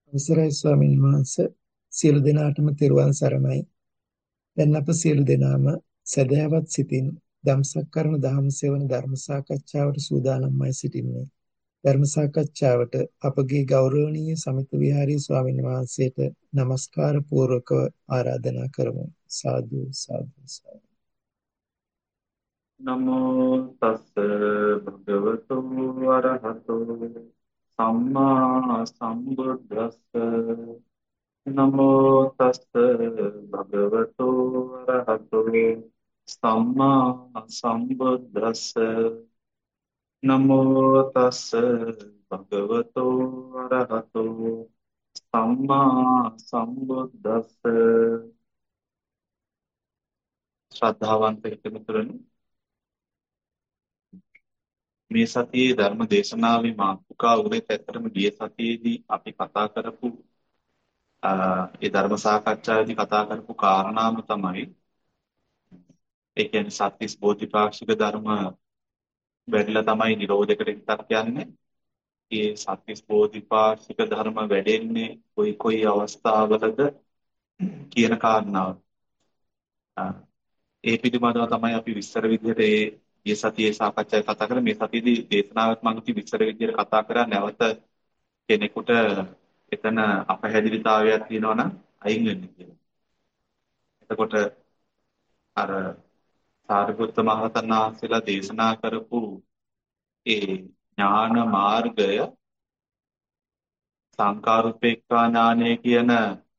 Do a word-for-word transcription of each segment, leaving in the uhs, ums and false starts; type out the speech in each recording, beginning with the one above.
අවසරයි ස්වාමීන් වහන්සේ සියලු දෙනාටම තෙරුවන් සරණයි. දැන් අප සියලු දෙනාම සදහවත් සිතින් ධම්සක්කරණ දහම් සෙවන ධර්ම සාකච්ඡාවට සූදානම්වයි සිටින්නේ. ධර්ම සාකච්ඡාවට අපගේ ගෞරවනීය සමිත විහාරී ස්වාමීන් වහන්සේට নমස්කාර පූර්වකව ආරාධනා කරමු. සාදු සාදු සාදු. නමෝ තස්ස භගවතු වරහතෝ සම්මා සම්බුද්දස්ස නමෝ තස්ස භගවතු වරහතෝ සම්මා සම්බුද්දස්ස නමෝ තස්ස භගවතු වරහතෝ සම්මා සම්බුද්දස්ස ශ්‍රද්ධාවන්ත හිතමිතුරනි මේ සතියේ ධර්ම දේශනාවේ මාතෘකාව උනේ ඇත්තටම ගිය සතියේදී අපි කතා කරපු ඒ ධර්ම සාකච්ඡාවේදී කතා කරපු කාරණාම තමයි ඒ කියන්නේ සත්‍තිස් බෝධිපාක්ෂික ධර්ම වැඩිලා තමයි නිරෝධයකට හිතක් යන්නේ. ඒ සත්‍තිස් බෝධිපාක්ෂික ධර්ම වැඩෙන්නේ කොයි කොයි අවස්ථාවලද කියන කාරණාව. ඒ පිළිබඳව තමයි අපි විස්තර විදිහට ඒ ගිය සතියේ සාකච්ඡාවේ කතා කරලා මේ සතියේදී දේශනාවත් මම ඉති විස්තර විදිහට කතා කරා නැවත කෙනෙකුට එතන අපහැදිලිතාවයක් තියෙනවා නම් අයින් වෙන්න කියලා. එතකොට අර සාරිපුත්ත මහරහතන් වහන්සේලා දේශනා කරපු ඒ ඥාන මාර්ගය සංකාරුපේක්ඛා ඥානය කියන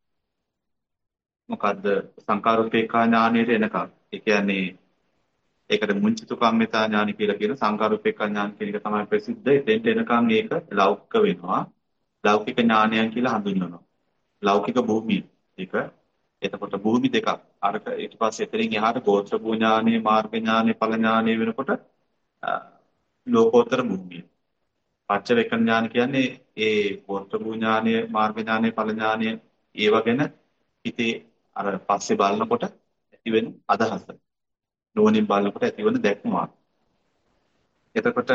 මොකද්ද සංකාරුපේක්ඛා ඥානයට එනකම් ඒ කියන්නේ ඒකට මුංචිතු කම්මිතා ඥාන කියලා කියන සංකාරුපේක්ඛා ඥාන කියන එක තමයි ප්‍රසිද්ධ. එතෙන්ට එනකම් මේක ලෞකික වෙනවා. ලෞකික ඥානයන් කියලා හඳුන්වනවා. ලෞකික භූමිය. ඒක එතකොට භූමි දෙකක්. අරක ඊට පස්සේ එතනින් එහාට ගෝත්‍ර භූ ඥානෙ, මාර්ග ඥානෙ, ඵල ඥානෙ වෙනකොට ලෝකෝත්තර භූමිය. පච්චවේක ඥාන කියන්නේ ඒ ගෝත්‍ර භූ ඥානෙ, මාර්ග ඥානෙ, ඵල ඥානෙ ඒව ගැන හිතේ අර පස්සේ බලනකොට ඇති වෙන අදහස. නුවණින් බලනකොට ඇතිවන දැක්ම. එතකොට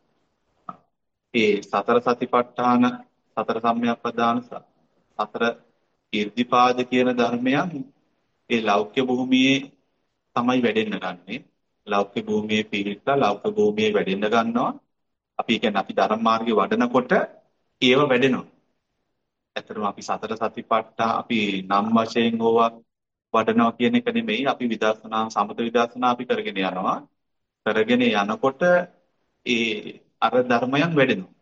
ඒ සතර සතිපට්ඨාන, සතර සම්‍යක්පදාන, සතර ඉර්ධිපාද කියන ධර්මයන් ඒ ලෞකික භූමියේ තමයි වැඩෙන්න ගන්නෙ. ලෞකික භූමියේ පිහිටලා ලෞකික භූමියේ වැඩෙන්න ගන්නවා. අපි කියන්නේ අපි ධර්ම මාර්ගේ වඩනකොට ඒව වැඩෙනවා. ඇත්තටම අපි සතර සතිපට්ඨාන අපි නම් වශයෙන් ඕවා වඩනවා කියන එක නෙමෙයි. අපි විදර්ශනා සමත විදර්ශනා අපි කරගෙන යනවා. කරගෙන යනකොට ඒ අර ධර්මයන් වැඩෙනවා.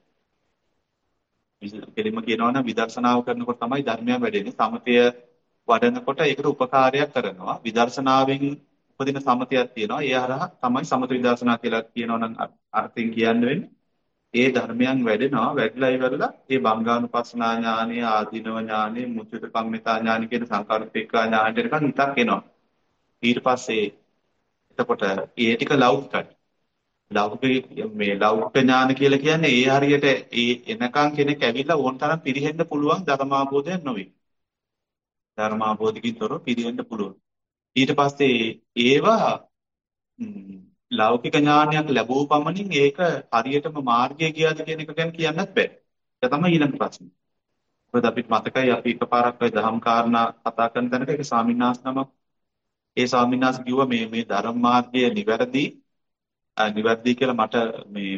කෙලින්ම කියනවා නම් විදර්ශනාව කරනකොට තමයි ධර්මයන් වැඩෙන්නේ. සමතය වඩනකොට ඒකට උපකාරයක් කරනවා. විදර්ශනාවෙන් උපදින සමතයක් තියෙනවා. ඒ හරහා තමයි සමත විදර්ශනා කියලා කියනවා නම් අර්ථයෙන් කියන්න වෙන්නේ. ඒ ධර්මයන් වැඩෙනවා. වැඩිලා ඉවරලා ඒ බංගානුපස්සනා ඥානෙ, ආදීනව ඥානෙ, මුචිත කම්මිතා ඥානෙ කියන සංකාරුපේක්ඛා ඥානෙට නිකන් හිතක් එනවා. ඊට පස්සේ එතකොට ඒ ටික ලෞකිකයි. ලෞකික මේ ලෞකික ඥාන කියලා කියන්නේ ඒ හරියට ඒ එනකන් කෙනෙක් ඇවිල්ලා ඕන තරම් පිරෙහෙන්න පුළුවන් ධර්මාභෝධයක් නොවේ. ධර්මාභෝධකින් තොරව පිරෙහෙන්න පුළුවන්. ඊට පස්සේ ඒවා ම්, ලෞකික ඥානයක් ලැබුව පමණින් ඒක හරියටම මාර්ගය ගියාද කියන එක ගැන කියන්නත් බෑ. ඒක තමයි ඊළඟ ප්‍රශ්නේ. මොකද අපිට මතකයි අපි එකපාරක් ඔය දහම් කාරණා කතා කරන තැනක ඒක ස්වාමීන් වහන්සේ නමක් ඒ ස්වාමීන් වහන්සේ කිව්වා මේ මේ ධර්ම මාර්ගය නිවැරදි නිවැරදි කියලා මට මේ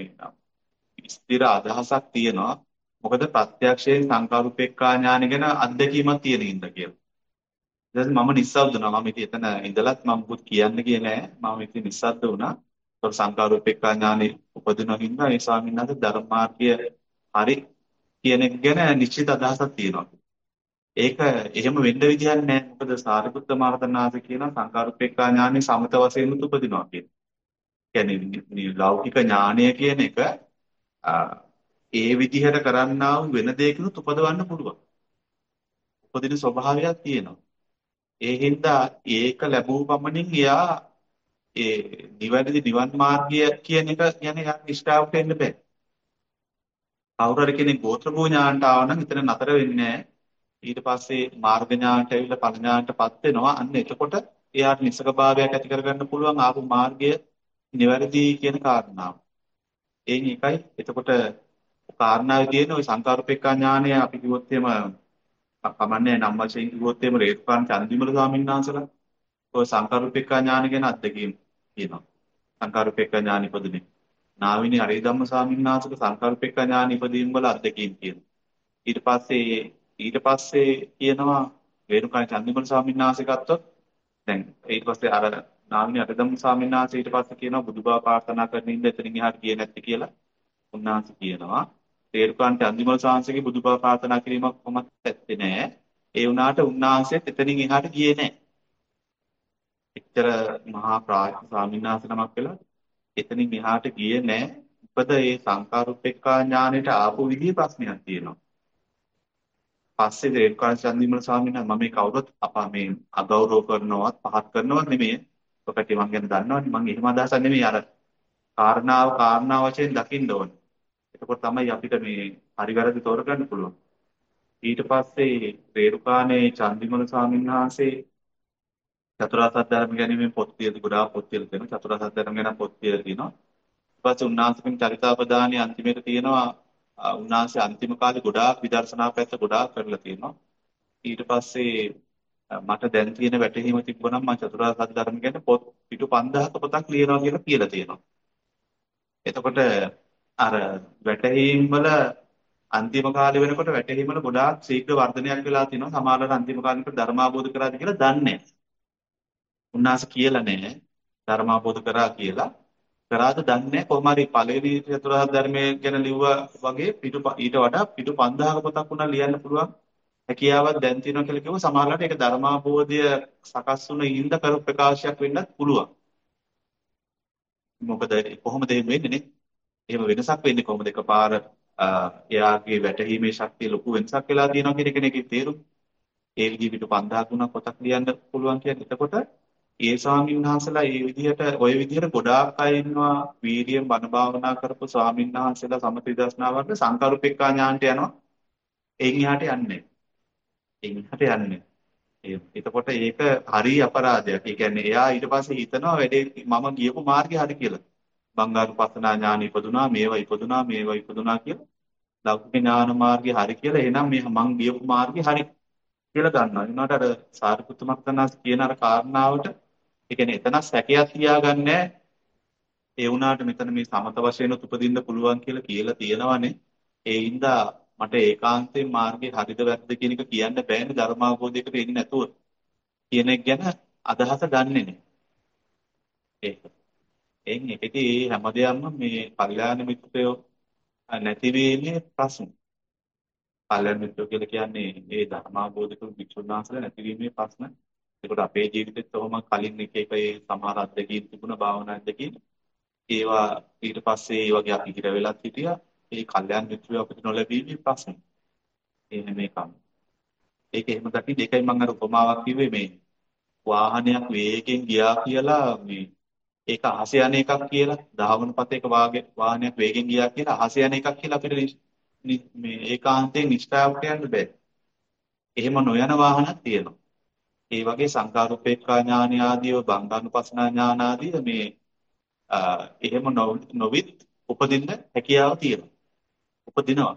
මේ ස්ථිර අදහසක් තියෙනවා. මොකද ප්‍රත්‍යක්ෂයෙන් සංකාරුපේක්ඛා ඥාන ගැන අත්දැකීමක් තියෙන හින්දා කියලා. ඊට පස්සේ මම නිස්සද්ද වුණා. මම ඉතින් එතන ඉඳලත් මම මුකුත් කියන්න ගියේ නෑ. මම ඉතින් නිස්සද්ද වුණා. ඒක සංකාරුපේක්ඛා ඥානෙ උපදින හින්දා ඒ ස්වාමීන් වහන්සේ ධර්ම මාර්ගය හරි කියන එක ගැන නිශ්චිත අදහසක් තියෙනවා. ඒක එහෙම වෙන්න විදිහක් නෑ. මොකද සාරිපුත්ත මහරහතන් වහන්සේ කියන සංකාරුපේක්ඛා ඥානෙ සමත වශයෙන් උපදිනවා කියලා. කියන්නේ මේ ලෞකික ඥානය කියන එක ඒ විදිහට කරන්නා වූ වෙන දෙයකිනුත් උපදවන්න පුළුවන්. උපදින ස්වභාවයක් තියෙනවා. ඒ හින්දා ඒක ලැබුව පමණින් එයා ඒ නිවැරදි නිවන් මාර්ගය කියන එක ගැන යා නිෂ්ඨාවට එන්න බෑ. කවුරු හරි කෙනෙක් ගෝත්‍ර භූ ඥානට ආව නම් එතන නතර වෙන්නේ නැහැ. ඊට පස්සේ මාර්ග ඥානට ඇවිල්ලා ඵල ඥානටපත් වෙනවා. අන්න එතකොට එයාට නිසක භාවයක් ඇති කරගන්න පුළුවන් ආපු මාර්ගය නිවැරදි කියන කාරණාව. එයින් එකයි එතකොට කාරණාවේ තියෙන ওই සංකාරුපෙක්ඛා ඥානය අපි කිව්වොත් එහෙම කමන්නේ නම් වශයෙන් කිව්වොත් එහෙම රේරුකාණ චන්දිමල ස්වාමීන් වහන්සේලා ඔය සංකාරුපෙක්ඛා ඥාන ගැන අත්දැකීම් කියනවා. සංකාරුපෙක්ඛා ඥාන ඉපදුනේ. නාවිනී අරියධම්ම ස්වාමීන් වහන්සේගේ සංකාරුපෙක්ඛා ඥාන ඉපදීම් වල අත්දැකීම් කියනවා. ඊට පස්සේ ඊට පස්සේ කියනවා රේරුකාණ චන්දිමල ස්වාමීන් වහන්සේ ගත්තොත් දැන් ඊට පස්සේ අර නාවිනී අරියධම්ම ස්වාමීන් වහන්සේ ඊට පස්සේ කියනවා බුදුබව ප්‍රාර්ථනා කරන ඉඳ එතනින් එහාට ගියේ නැත්තේ කියලා. උන්වහන්සේ කියනවා රේරුකාන්ට අන්තිමල සාංශගේ බුදුබව ප්‍රාර්ථනා කිරීමක් කොහොමද ඇත්තේ නැහැ. ඒ වුණාට උන්වහන්සේත් එතනින් එහාට ගියේ නැහැ. එච්චර මහා ප්‍රාඥ ස්වාමීන් වහන්සේ නමක් වෙලා එතනින් එහාට ගියේ නැහැ. මොකද මේ සංකාරුප්පෙක්ඛා ඥානෙට ආපු විදිහේ ප්‍රශ්නයක් තියෙනවා. පස්සේ රේරුකාන්ට අන්තිමල ස්වාමීන් වහන්සේ මම මේ කවුරුත් අපා මේ අගෞරව කරනවත් පහත් කරනවත් නෙමෙයි. ඔකට මම ගැන දන්නවනේ මම එහෙම අදහසක් නෙමෙයි අර කාරණාව කාරණා වශයෙන් දකින්න ඕනේ. එතකොට තමයි අපිට මේ හරි වැරදි තෝරගන්න පුළුවන්. ඊට පස්සේ රේරුකාණේ චන්දිමල ස්වාමීන් වහන්සේ චතුරාර්ය සත්‍ය ධර්ම ගැනීමෙන් පොත් කියලා ගොඩාක් පොත් කියලා තියෙනවා. චතුරාර්ය සත්‍ය ධර්ම ගැන පොත් කියලා තියෙනවා. ඊට පස්සේ උන්වහන්සේගෙන් චරිතාපදානිය අන්තිමේට තියෙනවා. උන්වහන්සේ අන්තිම කාලේ ගොඩාක් විදර්ශනා පැත්ත ගොඩාක් කරලා තියෙනවා. ඊට පස්සේ මට දැන් තියෙන වැටහීම තිබුණා නම් මම චතුරාර්ය සත්‍ය ධර්ම ගැන පොත් පිටු පන්දාහක පොතක් ලියනවා කියලා කියලා තියෙනවා. එතකොට අර වැටහීම් වල අන්තිම කාලේ වෙනකොට වැටහීම් වල ගොඩාක් ශීඝ්‍ර වර්ධනයක් වෙලා තිනවා. සමහරවල් අන්තිම කාලෙකට ධර්මාබෝධ කරාද කියලා දන්නේ නැහැ. උන්වහන්සේ කියලා නැහැ ධර්මාබෝධ කරා කියලා. කරාද දන්නේ නැහැ. කොහොම හරි පළවෙනි චතුරාර්ය ධර්මයේ ගැන ලිව්වා වගේ පිටු ඊට වඩා පිටු පන්දාහක පොතක් උනා ලියන්න පුළුවන් හැකියාවක් දැන් තියෙනවා කියලා කිව්ව සමහරවල්ට ඒක ධර්මාබෝධය සකස් වුණ ඉඳ කර ප්‍රකාශයක් වෙන්නත් පුළුවන්. මොකද කොහොමද එහෙම වෙන්නේ නේ? එහෙම වෙනසක් වෙන්නේ කොහොමද? එකපාර එයාගේ වැටහීමේ ශක්තිය ලොකු වෙනසක් වෙලා තියෙනවා කියන එක නේ තේරුම්. ඒ විදිහට පිටු පන්දාහක් වුණා පොතක් ලියන්න පුළුවන් කියන්නේ. එතකොට ඒ ස්වාමීන් වහන්සේලා ඒ විදිහට ওই විදිහට ගොඩාක් අය ඉන්නවා වීර්යයෙන් බණ භාවනා කරපු ස්වාමීන් වහන්සේලා සමථ විදර්ශනාවට සංකල්පිකා ඥානට යනවා. එයින් එහාට යන්නේ. එයින් එහාට යන්නේ. ඒ එතකොට ඒක හරි අපරාධයක්. ඒ කියන්නේ එයා ඊට පස්සේ හිතනවා වැඩේ මම ගියපු මාර්ගය හරි කියලා. බංගාරුපස්සනා ඥාන ඉපදුනා මේවා ඉපදුනා මේවා ඉපදුනා කියලා. ලෞකික ඥාන මාර්ගය හරි කියලා එහෙනම් මේ මං ගියපු මාර්ගය හරි කියලා ගන්නවා. ඒනකට අර සාරිපුත්ත මහත්තයාස් කියන අර කාරණාවට ඒ කියන්නේ එතන සැකයක් තියාගන්නේ ඒ වුණාට මෙතන මේ සමත වශයෙන් උපදින්න පුළුවන් කියලා කියලා තියෙනවනේ. ඒ හින්දා මට ඒකාන්තයෙන් මාර්ගයේ හරිද වැරදිද කියන එක කියන්න බෑනේ ධර්මාවබෝධයකට එන්නේ නැතුව කියන එක ගැන අදහස ගන්නෙ නේ. ඒක. එයින් ඒකදී හැමදේම මේ කල්යාණ මිත්‍රයෝ නැතිවීමේ ප්‍රශ්න. කල්යාණ මිත්‍රයෝ කියලා කියන්නේ මේ ධර්මාවබෝධක වික්ෂුන් වහන්සේලා නැතිවීමේ ප්‍රශ්න. ඒකට අපේ ජීවිතෙත් ඔහොම කලින් එක එක ඒ සමහර අත්දැකීම් තිබුණා භාවනා අත්දැකීම්. ඒවා ඊට පස්සේ ඒ වගේ අපි හිර වෙලත් හිටියා. ඒ කල්යාණ මිත්‍රයෝ අපිට නොලැබීමේ ප්‍රශ්න. එහෙම මේකම. ඒක එහෙම දකින්න ඒකයි මම අර උපමාවක් කිව්වේ මේ වාහනයක් වේගෙන් ගියා කියලා මේ ඒක අහස යන එකක් කියලා දහවන පතේක වාගේ වාහනයක් වේගෙන් ගියා කියලා අහස යන එකක් කියලා අපිට නිස්- නි- මේ ඒකාන්තයෙන් නිෂ්ඨාවට යන්න බෑ. එහෙම නොයන වාහනක් තියෙනවා. ඒ වගේ සංකාරුපේක්ඛා ඥාන ආදීව බංගානුපස්සනා ඥාන ආදීව මේ අ, එහෙම නො- නොවිත් උපදින්න හැකියාව තියෙනවා. උපදිනවා.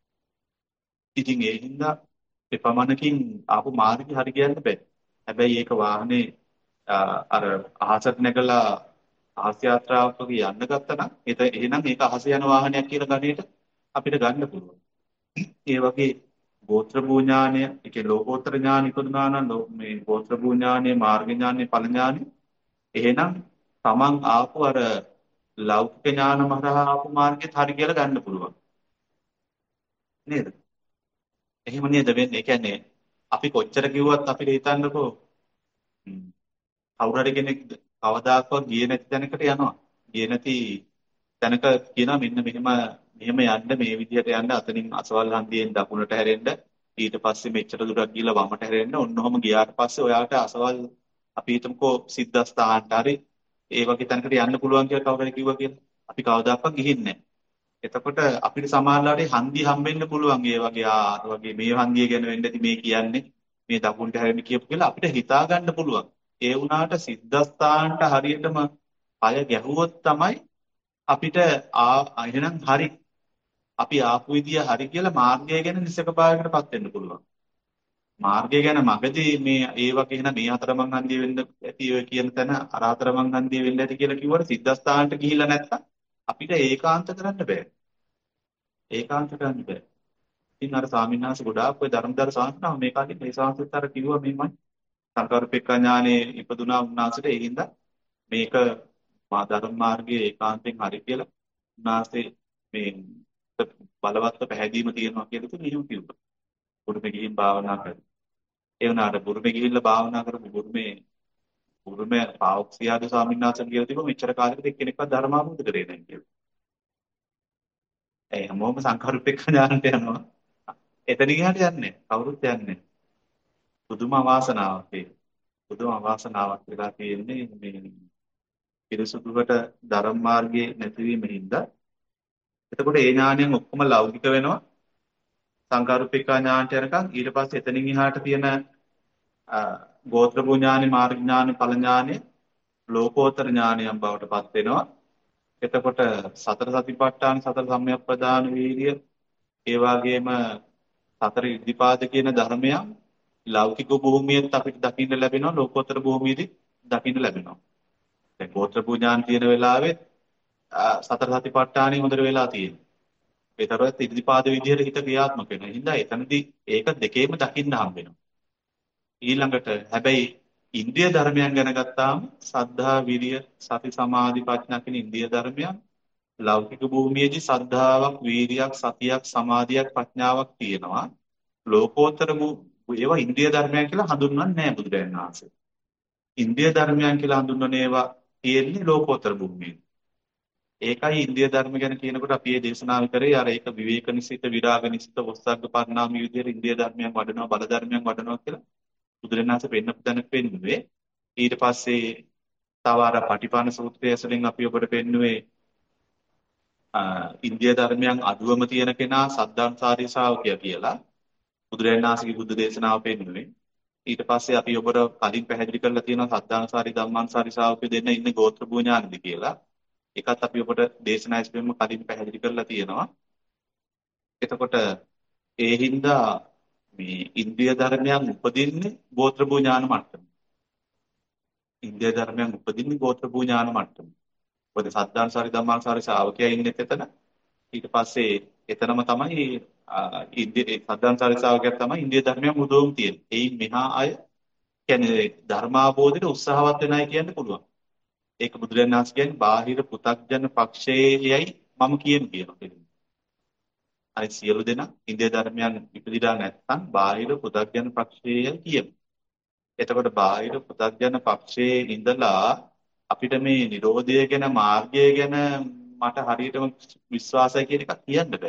ඉතින් ඒ හින්දා එපමණකින් ආපු මාර්ගය හරි කියන්න බෑ. හැබැයි ඒක වාහනේ අ, අර අහසට නැගලා අහස් යාත්‍රාවක යන්න ගත්තා නම් එත එහෙනම් ඒක අහස යන වාහනයක් කියලා ගණේට අපිට ගන්න පුළුවන්. ඒ වගේ ගෝත්‍ර භූ ඥානය, ඒකේ ලෝකෝත්තර ඥාන ඉපදුනා නම් ලෝ- මේ ගෝත්‍ර භූ ඥානය, මාර්ග ඥානය, ඵල ඥානය එහෙනම් තමන් ආපු අර ලෞකික ඥාන මහරහා ආපු මාර්ගෙත් හරි කියලා ගන්න පුළුවන්. නේද? එහෙම නේද වෙන්නේ? ඒ කියන්නේ අපි කොච්චර කිව්වත් අපිට හිතන්නකෝ හ්ම්, කවුරු හරි කෙනෙක් කවදාකවත් ගියේ නැති තැනකට යනවා. ගියේ නැති තැනක කියනවා මෙන්න මෙහෙම මෙහෙම යන්න මේ විදිහට යන්න අතනින් අසවල් හන්දියෙන් දකුණට හැරෙන්න ඊට පස්සේ මෙච්චර දුරක් ගිහලා වමට හැරෙන්න ඔන්නෝම ගියාට පස්සේ ඔයාට අසවල් අපි හිතමුකෝ සිද්ධාස්ථානට හරි ඒ වගේ තැනකට යන්න පුළුවන් කියලා කවුරු හරි කිව්වා කියලා. අපි කවදාකවත් ගිහින් නැහැ. එතකොට අපිට සමහරවිට හන්දිය හම්බෙන්න පුළුවන් ඒ වගේ ආ අර වගේ මේ හන්දිය ගැන වෙන්න ඇති මේ කියන්නේ මේ දකුණට හැරෙන්න කියපු කියලා අපිට හිතා ගන්න පුළුවන්. ඒ වුණාට සිද්ධාස්ථානට හරියටම අය ගැහුවොත් තමයි අපිට ආ එහෙනම් හරි අපි ආපු විදිය හරි කියලා මාර්ගය ගැන නිසක භාවයකටපත් වෙන්න පුළුවන්. මාර්ගය ගැන මගදී මේ ඒ වගේ නම් මේ අතරමං හන්දිය වෙන්න ඇති ඔය කියන තැන අර අතරමං හන්දිය වෙන්න ඇති කියලා කිව්වට සිද්ධාස්ථානට ගිහිල්ලා නැත්තම් අපිට ඒකාන්ත කරන්න බෑ. ඒකාන්ත කරන්න බෑ. ඉතින් අර ස්වාමීන් වහන්සේ ගොඩාක් ඔය ධර්මදර සාහිත්‍යම මේ කාලේ මේ සාහිත්‍යතර කිව්වා මේමයි. සංකල්පිකා ඥානේ ඉපදුනා උන්වහන්සේට ඒ හින්දා මේක මා ධර්ම මාර්ගයේ ඒකාන්තයෙන් හරි කියලා උන්වහන්සේ මේ බලවත්ව පැහැදීම තියෙනවා කියලා ඉතින් එහෙම කිව්වා. බුරුමේ ගිහින් භාවනා කරා. ඒ වුණාට බුරුමේ ගිහිල්ලා භාවනා කරපු බුරුමේ බුරුමේ පාවොක්සියාද ස්වාමීන් වහන්සේ කියලා තිබුණා මෙච්චර කාලෙකට එක්කෙනෙක්වත් ධර්ම අවබෝධ කරේ නැහැ කියලා. ඒ හැමෝම සංකල්පිකා ඥානට යනවා. එතන ගියාට යන්නේ කවුරුත් යන්නේ. පුදුම අවාසනාවක් ඒක. පුදුම අවාසනාවක් වෙලා තියෙන්නේ මේ පිරිසුදුවට ධර්ම මාර්ගයේ නැතිවීම හින්දා. එතකොට ඒ ඥානයන් ඔක්කොම ලෞකික වෙනවා. සංකාරුපිකා ඥානට යනකම් ඊට පස්සේ එතනින් එහාට තියෙන ගෝත්‍ර භූඥානෙ මාර්ග ඥානෙ ඵල ඥානෙ ලෝකෝත්තර ඥානයන් බවට පත් වෙනවා. එතකොට සතර සතිපට්ඨාන සතර සම්‍යක්ප්‍රදාන වීර්ය ඒ වගේම සතර ඉද්ධිපාද කියන ධර්මයන් ලෞකික භූමියෙත් අපිට දකින්න ලැබෙනවා ලෝකෝත්තර භූමියේදී දකින්න ලැබෙනවා. දැන් ගෝත්‍ර භූඥාන තියෙන වෙලාවෙත් සතර සතිපට්ඨානෙ හොඳට වෙලා තියෙනවා. ඒතරත් ඉද්ධිපාද විදියට හිත ක්‍රියාත්මක වෙනවා. හින්දා එතනදී ඒක දෙකේම දකින්න හම්බ වෙනවා. ඊළඟට හැබැයි ඉන්ද්‍රිය ධර්මයන් ගැන ගත්තාම සද්ධා විරිය සති සමාධි ප්‍රඥා කියන ඉන්ද්‍රිය ධර්මයන් ලෞකික භූමියේදී සද්ධාාවක් වීරියක් සතියක් සමාධියක් ප්‍රඥාවක් තියෙනවා ලෝකෝත්තර ඒවා ඉන්ද්‍රිය ධර්මයන් කියලා හඳුන්වන්නේ නැහැ බුදුරජාණන් වහන්සේ. ඉන්ද්‍රිය ධර්මයන් කියලා හඳුන්වන ඒවා තියෙන්නේ ලෝකෝත්තර භූමියේ. ඒකයි ඉන්ද්‍රිය ධර්ම ගැන කියනකොට අපි මේ දේශනාව කරේ අර ඒක විවේක නිසිත විරාග නිසිත වස්සග්ග පරිණාම විදියට ඉන්ද්‍රිය ධර්මයන් වඩනවා බල ධර්මයන් වඩනවා කියලා බුදුරණාහි පෙන්නපු තැන පෙන්නුවේ. ඊට පස්සේ තව අර පටිපාණ සූත්‍රය ඇසුරින් අපි ඔබට පෙන්නුවේ ඉන්ද්‍රිය ධර්මයන් අඩුවම තියෙන කෙනා සද්ධාන්සාරී ශ්‍රාවකයා කියලා බුදුරණාහිගේ බුදු දේශනාව පෙන්නුවේ. ඊට පස්සේ අපි ඔබට කලින් පැහැදිලි කරලා තියෙනවා සද්ධාන්සාරී ධම්මාන්සාරී ශ්‍රාවකයෝ දෙන්න ඉන්නේ ගෝත්‍ර භූඥානදී කියලා. ඒකත් අපි ඔබට දේශනා ඉස්පෙම කලින් පැහැදිලි කරලා තියෙනවා. එතකොට ඒ හින්දා මේ ඉන්ද්‍රිය ධර්මයන් උපදින්නේ ගෝත්‍ර භූඥාන මට්ටමේ. ඉන්ද්‍රිය ධර්මයන් උපදින්නේ ගෝත්‍ර භූඥාන මට්ටමේ. මොකද සද්ධාන්සාරි ධම්මාන්සාරි ශ්‍රාවකයා ඉන්නේ එතන. ඊට පස්සේ එතනම තමයි ඉන්ද්‍රිය සද්ධාන්සාරි ශ්‍රාවකයා තමයි ඉන්ද්‍රිය ධර්මයන් උදවුම් තියෙන්නේ. එයින් මෙහා අය කියන්නේ ධර්මාබෝධයට උත්සාහවත් වෙනයි කියන්න පුළුවන්. ඒක බුදුරජාණන් වහන්සේ කියන්නේ බාහිර පු탁ජන පක්ෂයේයි මම කියන කියනවා. අනිත් සියලු දෙනා ඉන්ද්‍රිය ධර්මයන් ඉපදිලා නැත්නම් බාහිර පු탁ජන පක්ෂයේයි කියන. එතකොට බාහිර පු탁ජන පක්ෂයේ ඉඳලා අපිට මේ Nirodha ගැන මාර්ගය ගැන මට හරියටම විශ්වාසයි කියන එක කියන්න බෑ.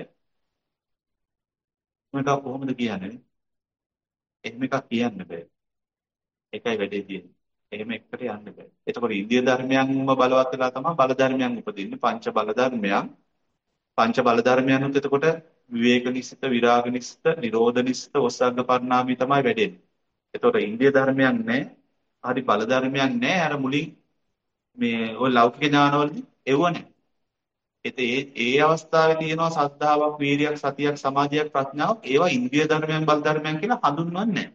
මේක කොහොමද කියන්නේ? එහෙම එකක් කියන්න බෑ. ඒකයි වැඩේ තියෙන්නේ. එහෙම එකට යන්න බෑ. එතකොට ඉන්ද්‍රිය ධර්මයන්ම බලවත් වෙලා තමයි බල ධර්මයන් උපදින්නේ. පංච බල ධර්මයන්. පංච බල ධර්මයන් උත් එතකොට විවේක නිසිත, විරාග නිසිත, නිරෝධ නිසිත, ඔස්සග්ග පරිණාමී තමයි වැඩෙන්නේ. එතකොට ඉන්ද්‍රිය ධර්මයන් නැහැ. හරි බල ධර්මයන් නැහැ. අර මුලින් මේ ඔය ලෞකික ඥානවලදී එවුව නැහැ. ඒත් ඒ ඒ අවස්ථාවේ තියෙනවා සද්ධාාවක්, වීරියක්, සතියක්, සමාධියක්, ප්‍රඥාවක්. ඒවා ඉන්ද්‍රිය ධර්මයන් බල ධර්මයන් කියලා හඳුන්වන්නේ නැහැ.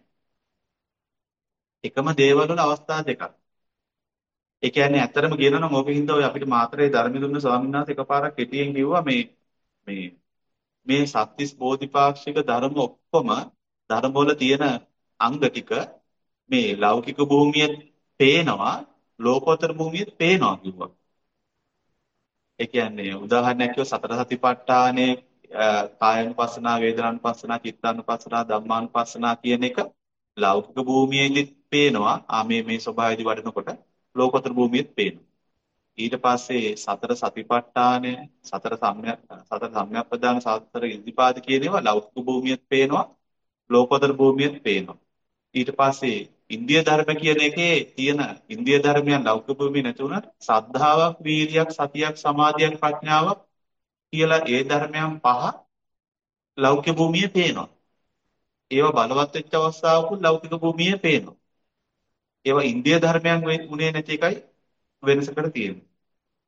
එකම දේවල් වල අවස්ථා දෙකක්. ඒ කියන්නේ ඇත්තටම කියනවා නම් ඕකෙන් හින්දා ඔය අපිට මාතරේ ධර්ම දුන්න ස්වාමීන් වහන්සේ එකපාරක් කෙටියෙන් කිව්වා මේ මේ මේ සත්‍තිස් බෝධිපාක්ෂික ධර්ම ඔක්කොම ධර්ම වල තියෙන අංග ටික මේ ලෞකික භූමියේ පේනවා ලෝකෝත්තර භූමියේ පේනවා කිව්වා. ඒ කියන්නේ උදාහරණයක් කිව්ව සතර සතිපට්ඨානේ කායानुපස්සනා, වේදනානුපස්සනා, චිත්තානුපස්සනා, ධම්මානුපස්සනා කියන එක ලෞකික භූමියේදී පේනවා. ආ මේ මේ ස්වභාවයදී වඩනකොට ලෝකෝත්තර භූමියේත් පේනවා. ඊට පස්සේ සතර සතිපට්ඨානය, සතර සම්‍යක් සතර සම්‍යක්ප්‍රදාන, සතර ඉද්ධිපාද කියන ඒවා ලෞකික භූමියේත් පේනවා, ලෝකෝත්තර භූමියේත් පේනවා. ඊට පස්සේ ඉන්ද්‍රිය ධර්ම කියන එකේ තියෙන ඉන්ද්‍රිය ධර්මයන් ලෞකික භූමියේ නැති වුණාට සද්ධාාවක්, වීරියක්, සතියක්, සමාධියක්, ප්‍රඥාවක් කියලා ඒ ධර්මයන් පහ ලෞකික භූමියේ පේනවා. ඒවා බලවත් වෙච්ච අවස්ථාවකුත් ලෞකික භූමියේ පේනවා. ඒවා ඉන්ද්‍රිය ධර්මයන් උනේ නැති එකයි වෙනසකට තියෙන්නේ.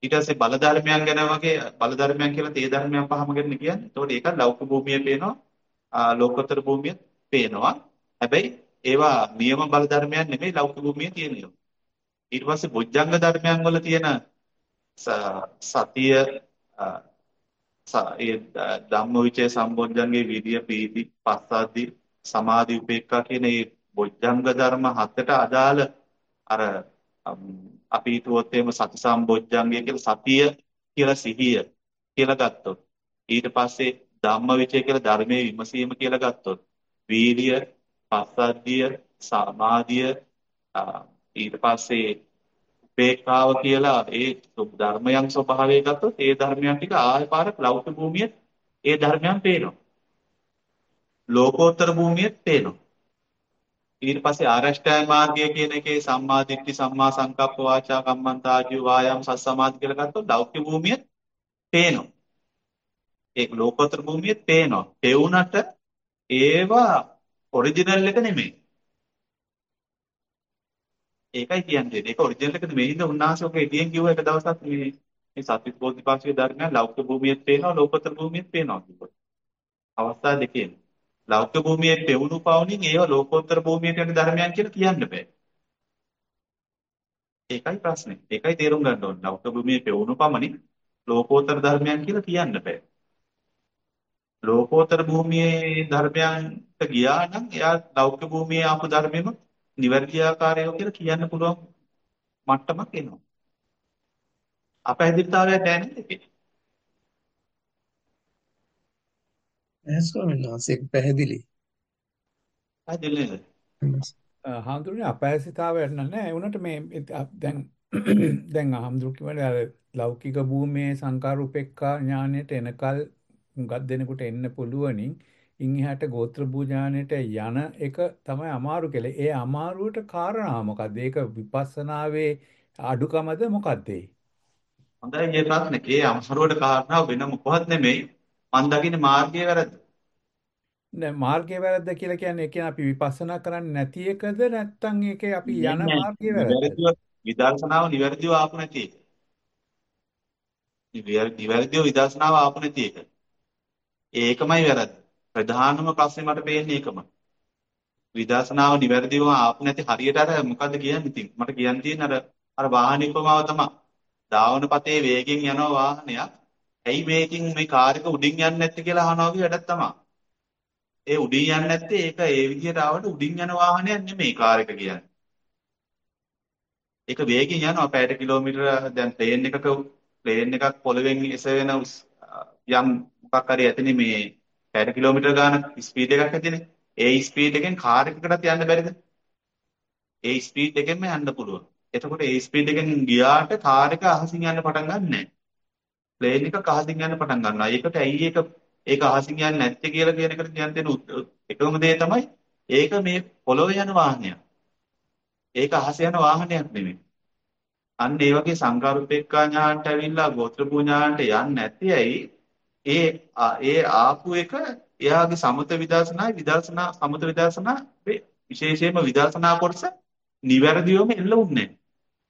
ඊට පස්සේ බල ධර්මයන් ගැන වගේ බල ධර්මයන් කියලා තේ ධර්මයන් පහම ගැන කියන්නේ. ඒතකොට ඒක ලෞකික භූමියේ පේනවා, ආ, ලෝකෝත්තර භූමියේ පේනවා. හැබැයි ඒවා නියම බල ධර්මයන් නෙමෙයි ලෞකික භූමියේ තියෙනවා. ඊට පස්සේ බොජ්ජංග ධර්මයන් වල තියෙන ස- සතිය, ආ, ස- ඒ ධම්මවිචය සම්බොජ්ජංගේ විරිය පීති පස්සද්ධි සමාධි උපේක්ඛා කියන මේ බොජ්ජංග ධර්ම හතට අදාළ අර අම්, අපි හිතුවොත් එහෙම සති සම්බොජ්ජංගය කියලා සතිය කියලා සිහිය කියලා ගත්තොත් ඊට පස්සේ ධම්මවිචය කියලා ධර්මයේ විමසීම කියලා ගත්තොත් වීර්ය පස්සද්ධිය සමාධිය ආ, ඊට පස්සේ උපේක්ඛාව කියලා ඒ ධර්මයන් ස්වභාවය ගත්තොත් ඒ ධර්මයන් ටික ආය පාරක් ලෞකික භූමියේ ඒ ධර්මයන් පේනවා ලෝකෝත්තර භූමියේ පේනවා ඊට පස්සේ ආරෂ්ඨාය මාර්ගය කියන එකේ සම්මා දිට්ඨි සම්මා සංකප්ප වාචා කම්මන්ත ආජීව වායාම සස්සමාධි කියලා ගත්තොත් ලෞකික භූමියේ පේනවා ඒක ලෝකෝත්තර භූමියේ පේනවා පෙවුනට ඒවා ඔරිජිනල් එක නෙමෙයි ඒකයි කියන්නේ. ඒක ඔරිජිනල් එකද මේ හින්දා උන්වහන්සේ ඔක එළියෙන් කිව්ව එක දවසක් මේ මේ සත්‍විස් බෝධිපාක්ෂික ධර්මයන් ලෞකික භූමියේත් පේනවා ලෝකෝත්තර භූමියේත් පේනවා කිව්වා. අවස්ථා දෙකේම. ලෞකික භූමියේ පෙවුණු පවුනින් ඒව ලෝකෝත්තර භූමියට යන ධර්මයන් කියලා කියන්න බෑ. ඒකයි ප්‍රශ්නේ. ඒකයි තේරුම් ගන්න ඕනේ. ලෞකික භූමියේ පෙවුණු පමණින් ලෝකෝත්තර ධර්මයන් කියලා කියන්න බෑ. ලෝකෝත්තර භූමියේ ධර්මයන්ට ගියා නම් එයා ලෞකික භූමියේ ආපු ධර්මෙම නිවැරදි ආකාරයව කියලා කියන්න පුළුවන් මට්ටමක් එනවා. අපහැදිලිතාවයක් නැහැ නේද ඒකේ? නෑ ස්වාමීන් වහන්සේ ඒක පැහැදිලි. පැහැදිලි නේද? හාමුදුරනේ අපහසුතාවයක් නැහැ. ඒ වුණාට මේ දැන් දැන් හාමුදුරු කියන්නේ අර ලෞකික භූමියේ සංකාර උපේක්ඛා ඥාණයට එනකල් හුඟක් දෙනෙකුට එන්න පුළුවනි. ඉන් එහාට ගෝත්‍ර භූ ඥාණයට යන එක තමයි අමාරු කියලා. ඒ අමාරුවට කාරණා මොකද්ද? ඒක විපස්සනාවේ අඩුකමද මොකද්ද? හොඳයි මේ ප්‍රශ්නේ. ඒ අමසරුවට කාරණාව වෙන මොකවත් නෙමෙයි. මන් දකින්නේ මාර්ගයේ වැරද්ද. දැන් මාර්ගයේ වැරද්ද කියලා කියන්නේ ඒ කියන්නේ අපි විපස්සනා කරන්නේ නැති එකද නැත්නම් ඒකේ අපි නෑ යන නෑ. මාර්ගයේ වැරද්දද? නිවැරදිව විදර්ශනාව නිවැරදිව ආපු නැති එක. නිවැරදි- නිවැරදිව විදර්ශනාව ආපු නැති එක. ඒකමයි වැරද්ද. ප්‍රධානම ප්‍රශ්නේ මට පේන්නේ ඒකමයි. විදර්ශනාව නිවැරදිව ආපු නැති හරියට අර මොකද්ද කියන්නේ ඉතින් මට කියන්න තියෙන අර අර වාහන උපමාව තමයි. ධාවන පතේ වේගෙන් යන වාහනයක් ඇයි මේකින් මේ කාර් එක උඩින් යන්නේ නැත්තේ කියලා අහනවා වගේ වැඩක් තමයි. ඒ උඩින් යන්නේ නැත්තේ ඒක ඒ විදිහට ආවට උඩින් යන වාහනයක් නෙමෙයි කාර් එක කියන්නේ. ඒක වේගෙන් යනවා පැයට කිලෝමීටර දැන් ප්ලේන් එකක ප්ලේන් එකක් පොළවෙන් එසවෙන උස්- යම් මොකක් හරි ඇතිනේ මේ පැයට කිලෝමීටර ගානක් ස්පීඩ් එකක් ඇතිනේ. ඒ ස්පීඩ් එකෙන් කාර් එකකටත් යන්න බැරිද? ඒ ස්පීඩ් එකෙන්ම යන්න පුළුවන්. එතකොට ඒ ස්පීඩ් එකෙන් ගියාට කාර් එක අහසින් යන්න පටන් ගන්නෑ. ප්ලේන් එක අහසින් යන්න පටන් ගන්නවා. ඒකට ඇයි ඒක ඒක අහසින් යන්නේ නැත්තේ කියලා කියන එකට කියන්න තියෙන උත්- එකම දේ තමයි ඒක මේ පොළොවේ යන වාහනයක්. ඒක අහස යන වාහනයක් නෙමෙයි. අන්න ඒ වගේ සංකාරුපේක්ඛා ඥානට ඇවිල්ලා ගෝත්‍ර පුඥානට යන්නේ නැති ඇයි? ඒ ආ- ඒ ආපු එක එයාගේ සමත විදර්ශනා විදර්ශනා සමත විදර්ශනා වේ- විශේෂයෙන්ම විදර්ශනා කොටස නිවැරදිවම එල්ල උන්නේ නැහැ.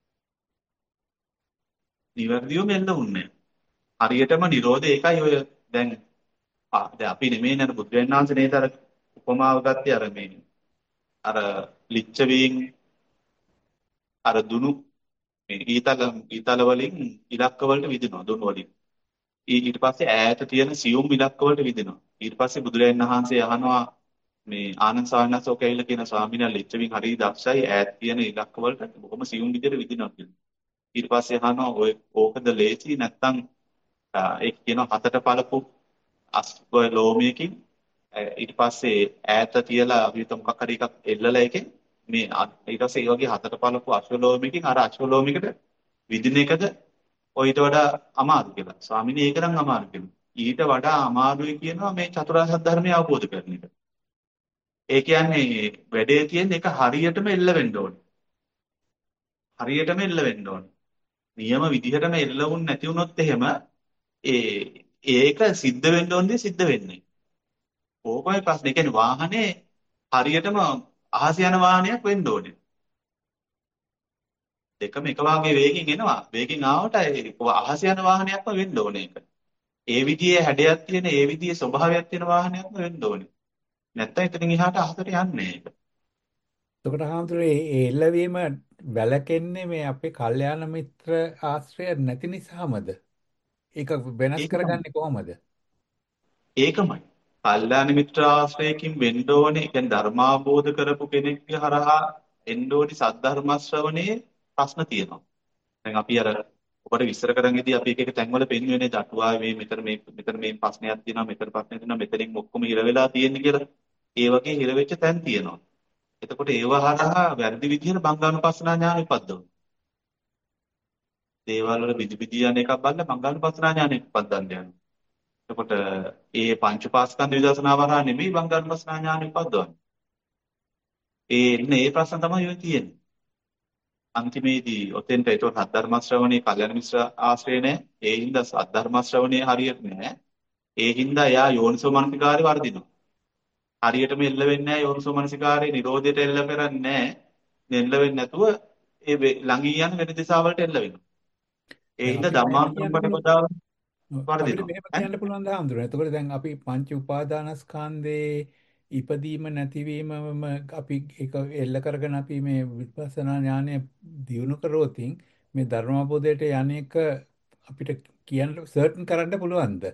නිවැරදිවම එල්ල උන්නේ නැහැ. හරියටම Nirodha ඒකයි ඔය දැන් ආ දැන් අපි නෙමෙයි නේද බුදුරජාණන් වහන්සේ නේද අර උපමාව ගත්තේ අර මේ අර ලිච්ඡවීන් අර දුනු මේ ඊතල ඊතල වලින් ඉලක්ක වලට විදිනවා දුනු වලින් ඊ- ඊට පස්සේ ඈත තියෙන සියුම් ඉලක්ක වලට විදිනවා ඊට පස්සේ බුදුරජාණන් වහන්සේ අහනවා මේ ආනන්ද ස්වාමීන් වහන්සේ ඔක ඇවිල්ලා කියන ස්වාමීන් වහන්සේ ලිච්ඡවීන් හරිය දක්ෂයි ඈත තියෙන ඉලක්ක වලට බොහොම සියුම් විදිහට විදිනවා කියලා ඊට පස්සේ අහනවා ඔය ඕකද ලේසි නැත්නම් ආ, ඒක කියනවා හතට පළපු අස්ව ලෝමයකින් ඈ ඊට පස්සේ ඈත තියලා අපි හිතමු මොකක් හරි එකක් එල්ලලා එකෙන් මේ අ- ඊට පස්සේ ඒ වගේ හතට පළපු අශ්ව ලෝමයකින් අර අශ්ව ලෝමයකට විදින එකද ඔయిత වඩා අමාරු කියලා. ස්වාමීනි ඒක නම් අමාරු කියලා. ඊට වඩා අමාරුයි කියනවා මේ චතුරාර්ය සත්‍ය ධර්මය අවබෝධ කරගන්න එක. ඒ කියන්නේ වැඩේ තියෙන එක හරියටම එල්ල වෙන්න ඕනේ. හරියටම එල්ල වෙන්න ඕනේ. නියම විදිහටම එල්ල වුන් නැති වුණොත් එහෙම ඒ ඒක සිද්ධ වෙන්න ඕනේ සිද්ධ වෙන්නේ. ඕකයි ප්‍රශ්නේ. ඒ කියන්නේ වාහනේ හරියටම අහස යන වාහනයක් වෙන්න ඕනේ. දෙකම එක වාගේ වේගෙන් එනවා. වේගෙන් ආවට ඒ අහස යන වාහනයක්ම වෙන්න ඕනේ ඒක. ඒ විදිහේ හැඩයක් තියෙන, ඒ විදිහේ ස්වභාවයක් තියෙන වාහනයක්ම වෙන්න ඕනේ. නැත්තම් එතනින් එහාට අහසට යන්නේ නැහැ ඒක. එතකොට හාමුදුරේ ඒ එල්ලවීම වැළකෙන්නේ මේ අපේ කල්යාණ මිත්‍ර ආශ්‍රය නැති නිසාමද? ඒක වෙනස් ඒක තමයි. කරගන්නේ කොහොමද? ඒකමයි. කල්යාණ මිත්‍ර ආශ්‍රයකින් වෙන්න ඕනේ. කියන්නේ ධර්මාබෝධ කරපු කෙනෙක්ගේ හරහා එන්න ඕනේ සද්ධර්ම ශ්‍රවණයේ ප්‍රශ්න තියෙනවා. දැන් අපි අර ඔබට විස්තර කරන්ගෙදී අපි එක එක තැන්වල පෙන්වන්නේ දටුවාවේ මේ මෙතන මේ මෙතන මේ ප්‍රශ්නයක් තියෙනවා මෙතන ප්‍රශ්නයක් තියෙනවා මෙතනින් ඔක්කොම හිර වෙලා තියෙන්නේ කියලා. ඒ වගේ හිර වෙච්ච තැන් තියෙනවා. එතකොට ඒව හරහා වැරදි විදිහට බංගානුපස්සනා ඥාන උපද්දවනවා. දේවල් වල විදි විදි යන එකක් බලලා බංගානුපස්සනා ඥාන උපද්දන්න යනවා. එතකොට ඒ පංචපාස්කන්ධ විදර්ශනා වරහා නෙමෙයි බංගානුපස්සනා ඥාන උපද්දවන්නේ. ඒ එන්නේ ඒ ප්‍රශ්න තමයි ඔය තියෙන්නේ. අන්තිමේදී ඔතෙන්ට ඒතොත් සද්ධර්ම ශ්‍රවණේ කල්‍යාණ මිත්‍ර ආශ්‍රය නැහැ. ඒ හින්දා සද්ධර්ම ශ්‍රවණේ හරියට නැහැ. ඒ හින්දා එයා යෝනිසෝ මනසිකාරේ වර්ධිනවා. හරියටම එල්ල වෙන්නේ නැහැ යෝනිසෝ මනසිකාරේ නිරෝධයට එල්ල කරන්නේ නැහැ. එල්ල වෙන්නේ නැතුව ඒ වෙ- ළඟින් යන වෙන දිශාවලට එල්ල වෙනවා. ඒ දැන් හින්දා අපිට මෙහෙම ධම්මානුසම් කියන්න පුළුවන්. පටිපදාව ඔව්. අපිට වර්ධිනවා. මෙහෙම ඈ කියන්න පුළුවන් ද හාමුදුරනේ. එතකොට දැන් අපි පංච උපාදානස්කන්ධේ ඉපදීම නැතිවීමම අපි ඒක එල්ල කරගෙන අපි මේ විපස්සනා ඥානය දියුණු කරොතින් මේ ධර්ම අවබෝධයට යන්නේක අපිට කියන්න සර්ටන් කරන්න පුළුවන්ද?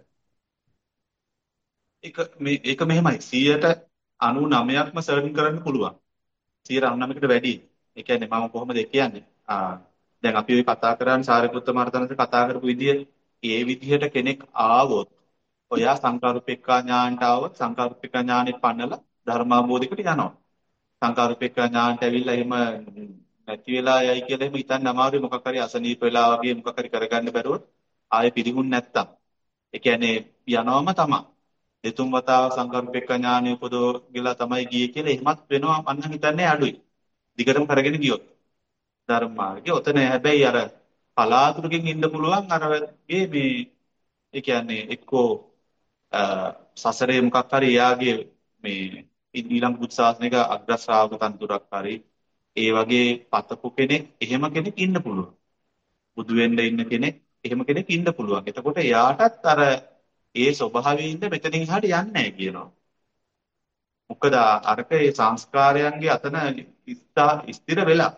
ඒක මේ ඒක මෙහෙමයි සීයට අනූ නවයක්ම සර්ටන් කරන්න පුළුවන්. සීයට අනූ නවයකට වැඩි. ඒ කියන්නේ මම කොහොමද ඒ කියන්නේ? ආ දැන් අපි ඔය කතා කරන්නේ සාරිපුත්ත මහරහතන්සේ කතා කරපු විදිය ඒ විදිහට කෙනෙක් ආවොත් ඔයා සංකාරුපෙක්ඛා ඥානට ආවොත් සංකාරුපෙක්ඛා ඥානෙ පන්නලා ධර්මාබෝධයකට යනවා. සංකාරුපෙක්ඛා ඥානට ඇවිල්ලා එහෙම නැති වෙලා යයි කියලා එහෙම හිතන්න අමාරුයි මොකක් හරි අසනීප වෙලා වගේ මොකක් හරි කරගන්න බැරුව ආයෙ පිළිගුණ නැත්තම්. ඒ කියන්නේ යනවම තමයි. දෙතුන් වතාවක් සංකල්පෙක්ක ඥානෙ උපදව ගිලා තමයි ගියේ කියලා එහෙමත් වෙනවා මම හිතන්නේ අඩුයි. දිගටම කරගෙන ගියොත් ධර්ම මාර්ගේ ඔතන හැබැයි අර පලාතුරකින් ඉන්න පුළුවන් අර වගේ මේ ඒ කියන්නේ එක්කෝ අ, සසරේ මොකක් හරි එයාගේ මේ ඊළඟ බුද්ධ ශාසනික අග්‍ර ශ්‍රාවක තන්තුරක් හරි ඒ වගේ පතපු කෙනෙක් එහෙම කෙනෙක් ඉන්න පුළුවන්. බුදු වෙන්න ඉන්න කෙනෙක් එහෙම කෙනෙක් ඉන්න පුළුවන්. එතකොට එයාටත් අර ඒ ස්වභාවයෙන්ද මෙතනින් එහාට යන්නේ නැහැ කියනවා. මොකද අරක ඒ සංස්කාරයන්ගේ අතන ස්ථා- ස්ථිර වෙලා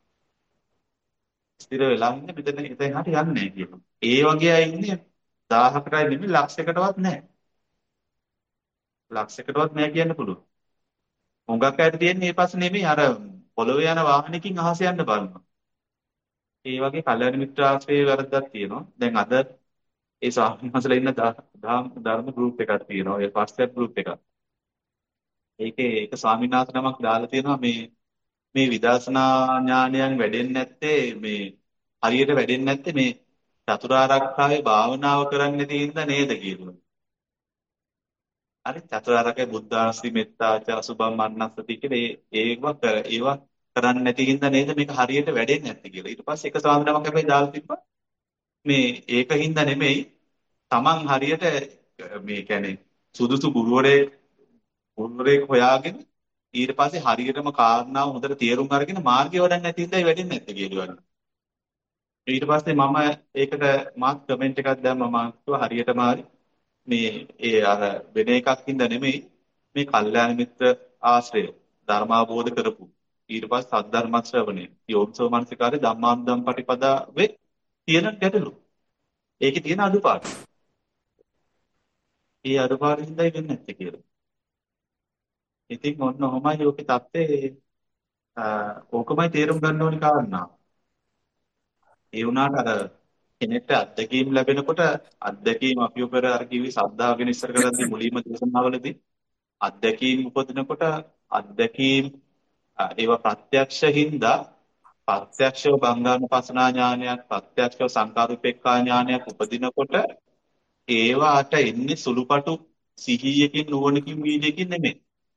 ස්ථිර වෙලා ඉන්නේ මෙතන එතන එහාට යන්නේ නැහැ කියනවා. ඒ වගේ අය ඉන්නේ දහසකටයි නෙමෙයි ලක්ෂයකටවත් නැහැ. ලක්ෂයකටවත් නැහැ කියන්න පුළුවන්. හුඟක් අයට තියෙන්නේ මේ පස්සේ නෙමෙයි අර පොළොවේ යන වාහනයකින් අහස යන්න බලනවා. ඒ වගේ කල්‍යාණ මිත්‍ර ආශ්‍රයේ වැරද්දක් තියෙනවා. දැන් අද ඒ ස්වාමීන් වහන්සේලා ඉන්න දහම් ධර්ම ගෲප් එකක් තියෙනවා. ඒ පස්සේ ගෲප් එකක්. ඒකේ එක ස්වාමීන් වහන්සේ නමක් දාලා තියෙනවා මේ මේ විදර්ශනා ඥානයන් වැඩෙන්නේ නැත්තේ මේ හරියට වැඩෙන්නේ නැත්තේ මේ චතුරාර්යකාවේ භාවනාව කරන්නේ නැති හින්දා නේද කියලා. හරි චතුරාර්යකේ බුද්ධාස්ති මෙත්තාච අසුභම් මන්නස්සති කියලා ඒ ඒවා කර- ඒවා කරන්නේ නැති හින්දා නේද මේක හරියට වැඩෙන්නේ නැත්තේ කියලා. ඊට පස්සේ එක ස්වාමීන් නමක් හැබැයි දාලා තිබ්බා මේ ඒක හින්දා නෙමෙයි Taman හරියට මේ කියන්නේ සුදුසු ගුරුවරයෙක් ගුරුවරයෙක් හොයාගෙන ඊට පස්සේ හරියටම කාරණාව හොඳට තේරුම් අරගෙන මාර්ගය වඩන්න නැති හින්දායි වැඩෙන්නේ නැත්තේ කියලා. ඊට පස්සේ මම ඒකට මාත් කමෙන්ට් එකක් දැම්මා මම කිව්වා හරියටම හරි මේ ඒ අර වෙන එකක් හින්දා නෙමෙයි මේ කල්යාණ මිත්‍ර ආශ්‍රය ධර්මාබෝධ කරපු ඊට පස්සේ සද්ධර්ම ශ්‍රවණය යෝනිසෝ මනසිකාරේ ධම්මානුධම් පටිපදා වේ තියෙන ගැටලු. ඒකේ තියෙන අඩුපාඩු. ඒ අඩුපාඩු හින්දායි වෙන්නේ නැත්තේ කියලා. ඉතින් ඔන්න ඔහොමයි ඔකේ தත්ත්වේ අ, ඕකමයි තේරුම් ගන්න ඕනි කාරණා. ඒ වුණාට අර කෙනෙක්ට අත්දැකීම් ලැබෙනකොට අත්දැකීම් අපි උපර අර කිව්වේ ශ්‍රද්ධාව ගැන ඉස්සර කරද්දී මුලින්ම දේශනාවලදී අත්දැකීම් උපදිනකොට අත්දැකීම් අ, ඒවා ප්‍රත්‍යක්ෂ හින්දා ප්‍රත්‍යක්ෂව බංගානුපස්සනා ඥානයක් ප්‍රත්‍යක්ෂව සංකාරුපෙක්ඛා ඥානයක් උපදිනකොට ඒවාට එන්නේ සුළුපටු සිහියකින් නුවණකින් වීර්යකින් නෙමෙයි.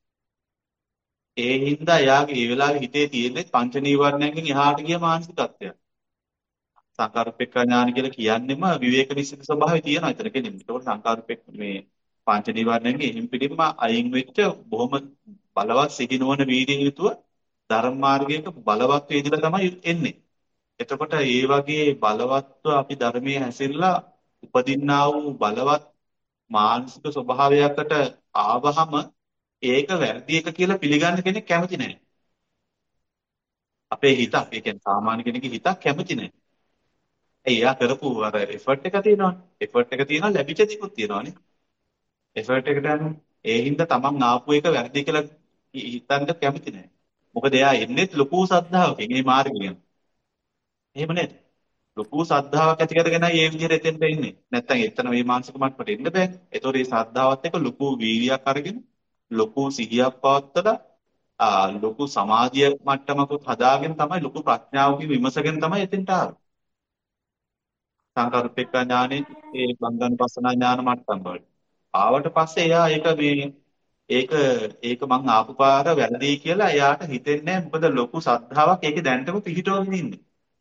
ඒ හින්දා යාගේ ඒ වෙලාවේ හිතේ තියෙන්නේ පංච නීවරණයෙන් එහාට ගිය මානසික තත්ත්වයක්. සංකාරුපෙක්ඛා ඥාන කියලා කියන්නේම විවේක නිසිත ස්වභාවය තියෙනවා එතන කෙනෙක්. ඒකෝට සංකාරුපෙක් මේ පංච නීවරණයෙන් එහින් පිටින්ම අයින් වෙච්ච බොහොම බලවත් සිහි නුවණ වීර්යයෙන් යුතුව ධර්ම මාර්ගයක බලවත් වේදිලා තමයි එන්නේ. එතකොට ඒ වගේ බලවත්ව අපි ධර්මයේ හැසිරලා උපදින්නා වූ බලවත් මානසික ස්වභාවයකට ආවහම ඒක වැරදි එක කියලා පිළිගන්න කෙනෙක් කැමති නැහැ. අපේ හිත, ඒ කියන්නේ සාමාන්‍ය කෙනෙකුගේ හිතක් කැමති නැහැ. ඒ එයා කරපු අර එෆර්ට් එක තියෙනවනේ. එෆර්ට් එක තියෙනවා ලැබිච්ච දේකුත් තියෙනවනේ. එෆර්ට් එකට යනවා. ඒ හින්දා තමන් ආපු එක වැරදි කියලා හිතන්න කැමති නැහැ. මොකද එයා එන්නේ ලොකු සද්ධාවකින් මේ මාර්ගයෙන්. එහෙම නේද? ලොකු ශ්‍රද්ධාවක් ඇති කරගෙනයි මේ විදිහට එතෙන්ට එන්නේ. නැත්තම් එතන මේ මානසික මට්ටමට එන්න බෑනේ. ඒතකොට මේ ශ්‍රද්ධාවත් එක්ක ලොකු වීර්යයක් අරගෙන ලොකු සිහියක් පවත්තලා ආ ලොකු සමාධිය මට්ටමකුත් හදාගෙන තමයි ලොකු ප්‍රඥාවකින් විමසගෙන තමයි එතෙන්ට ආවේ. සංකල්පික ඥානෙ ඒ බංගනුපස්සනා ඥාන මට්ටම් වලට. ආවට පස්සේ එයා ඒක මේ ඒක ඒක මං ආපු පාර වැරදි කියලා එයාට හිතෙන්නේ නැහැ. මොකද ලොකු ශ්‍රද්ධාවක් ඒකේ දැනටම පිහිටවගෙන ඉන්නේ.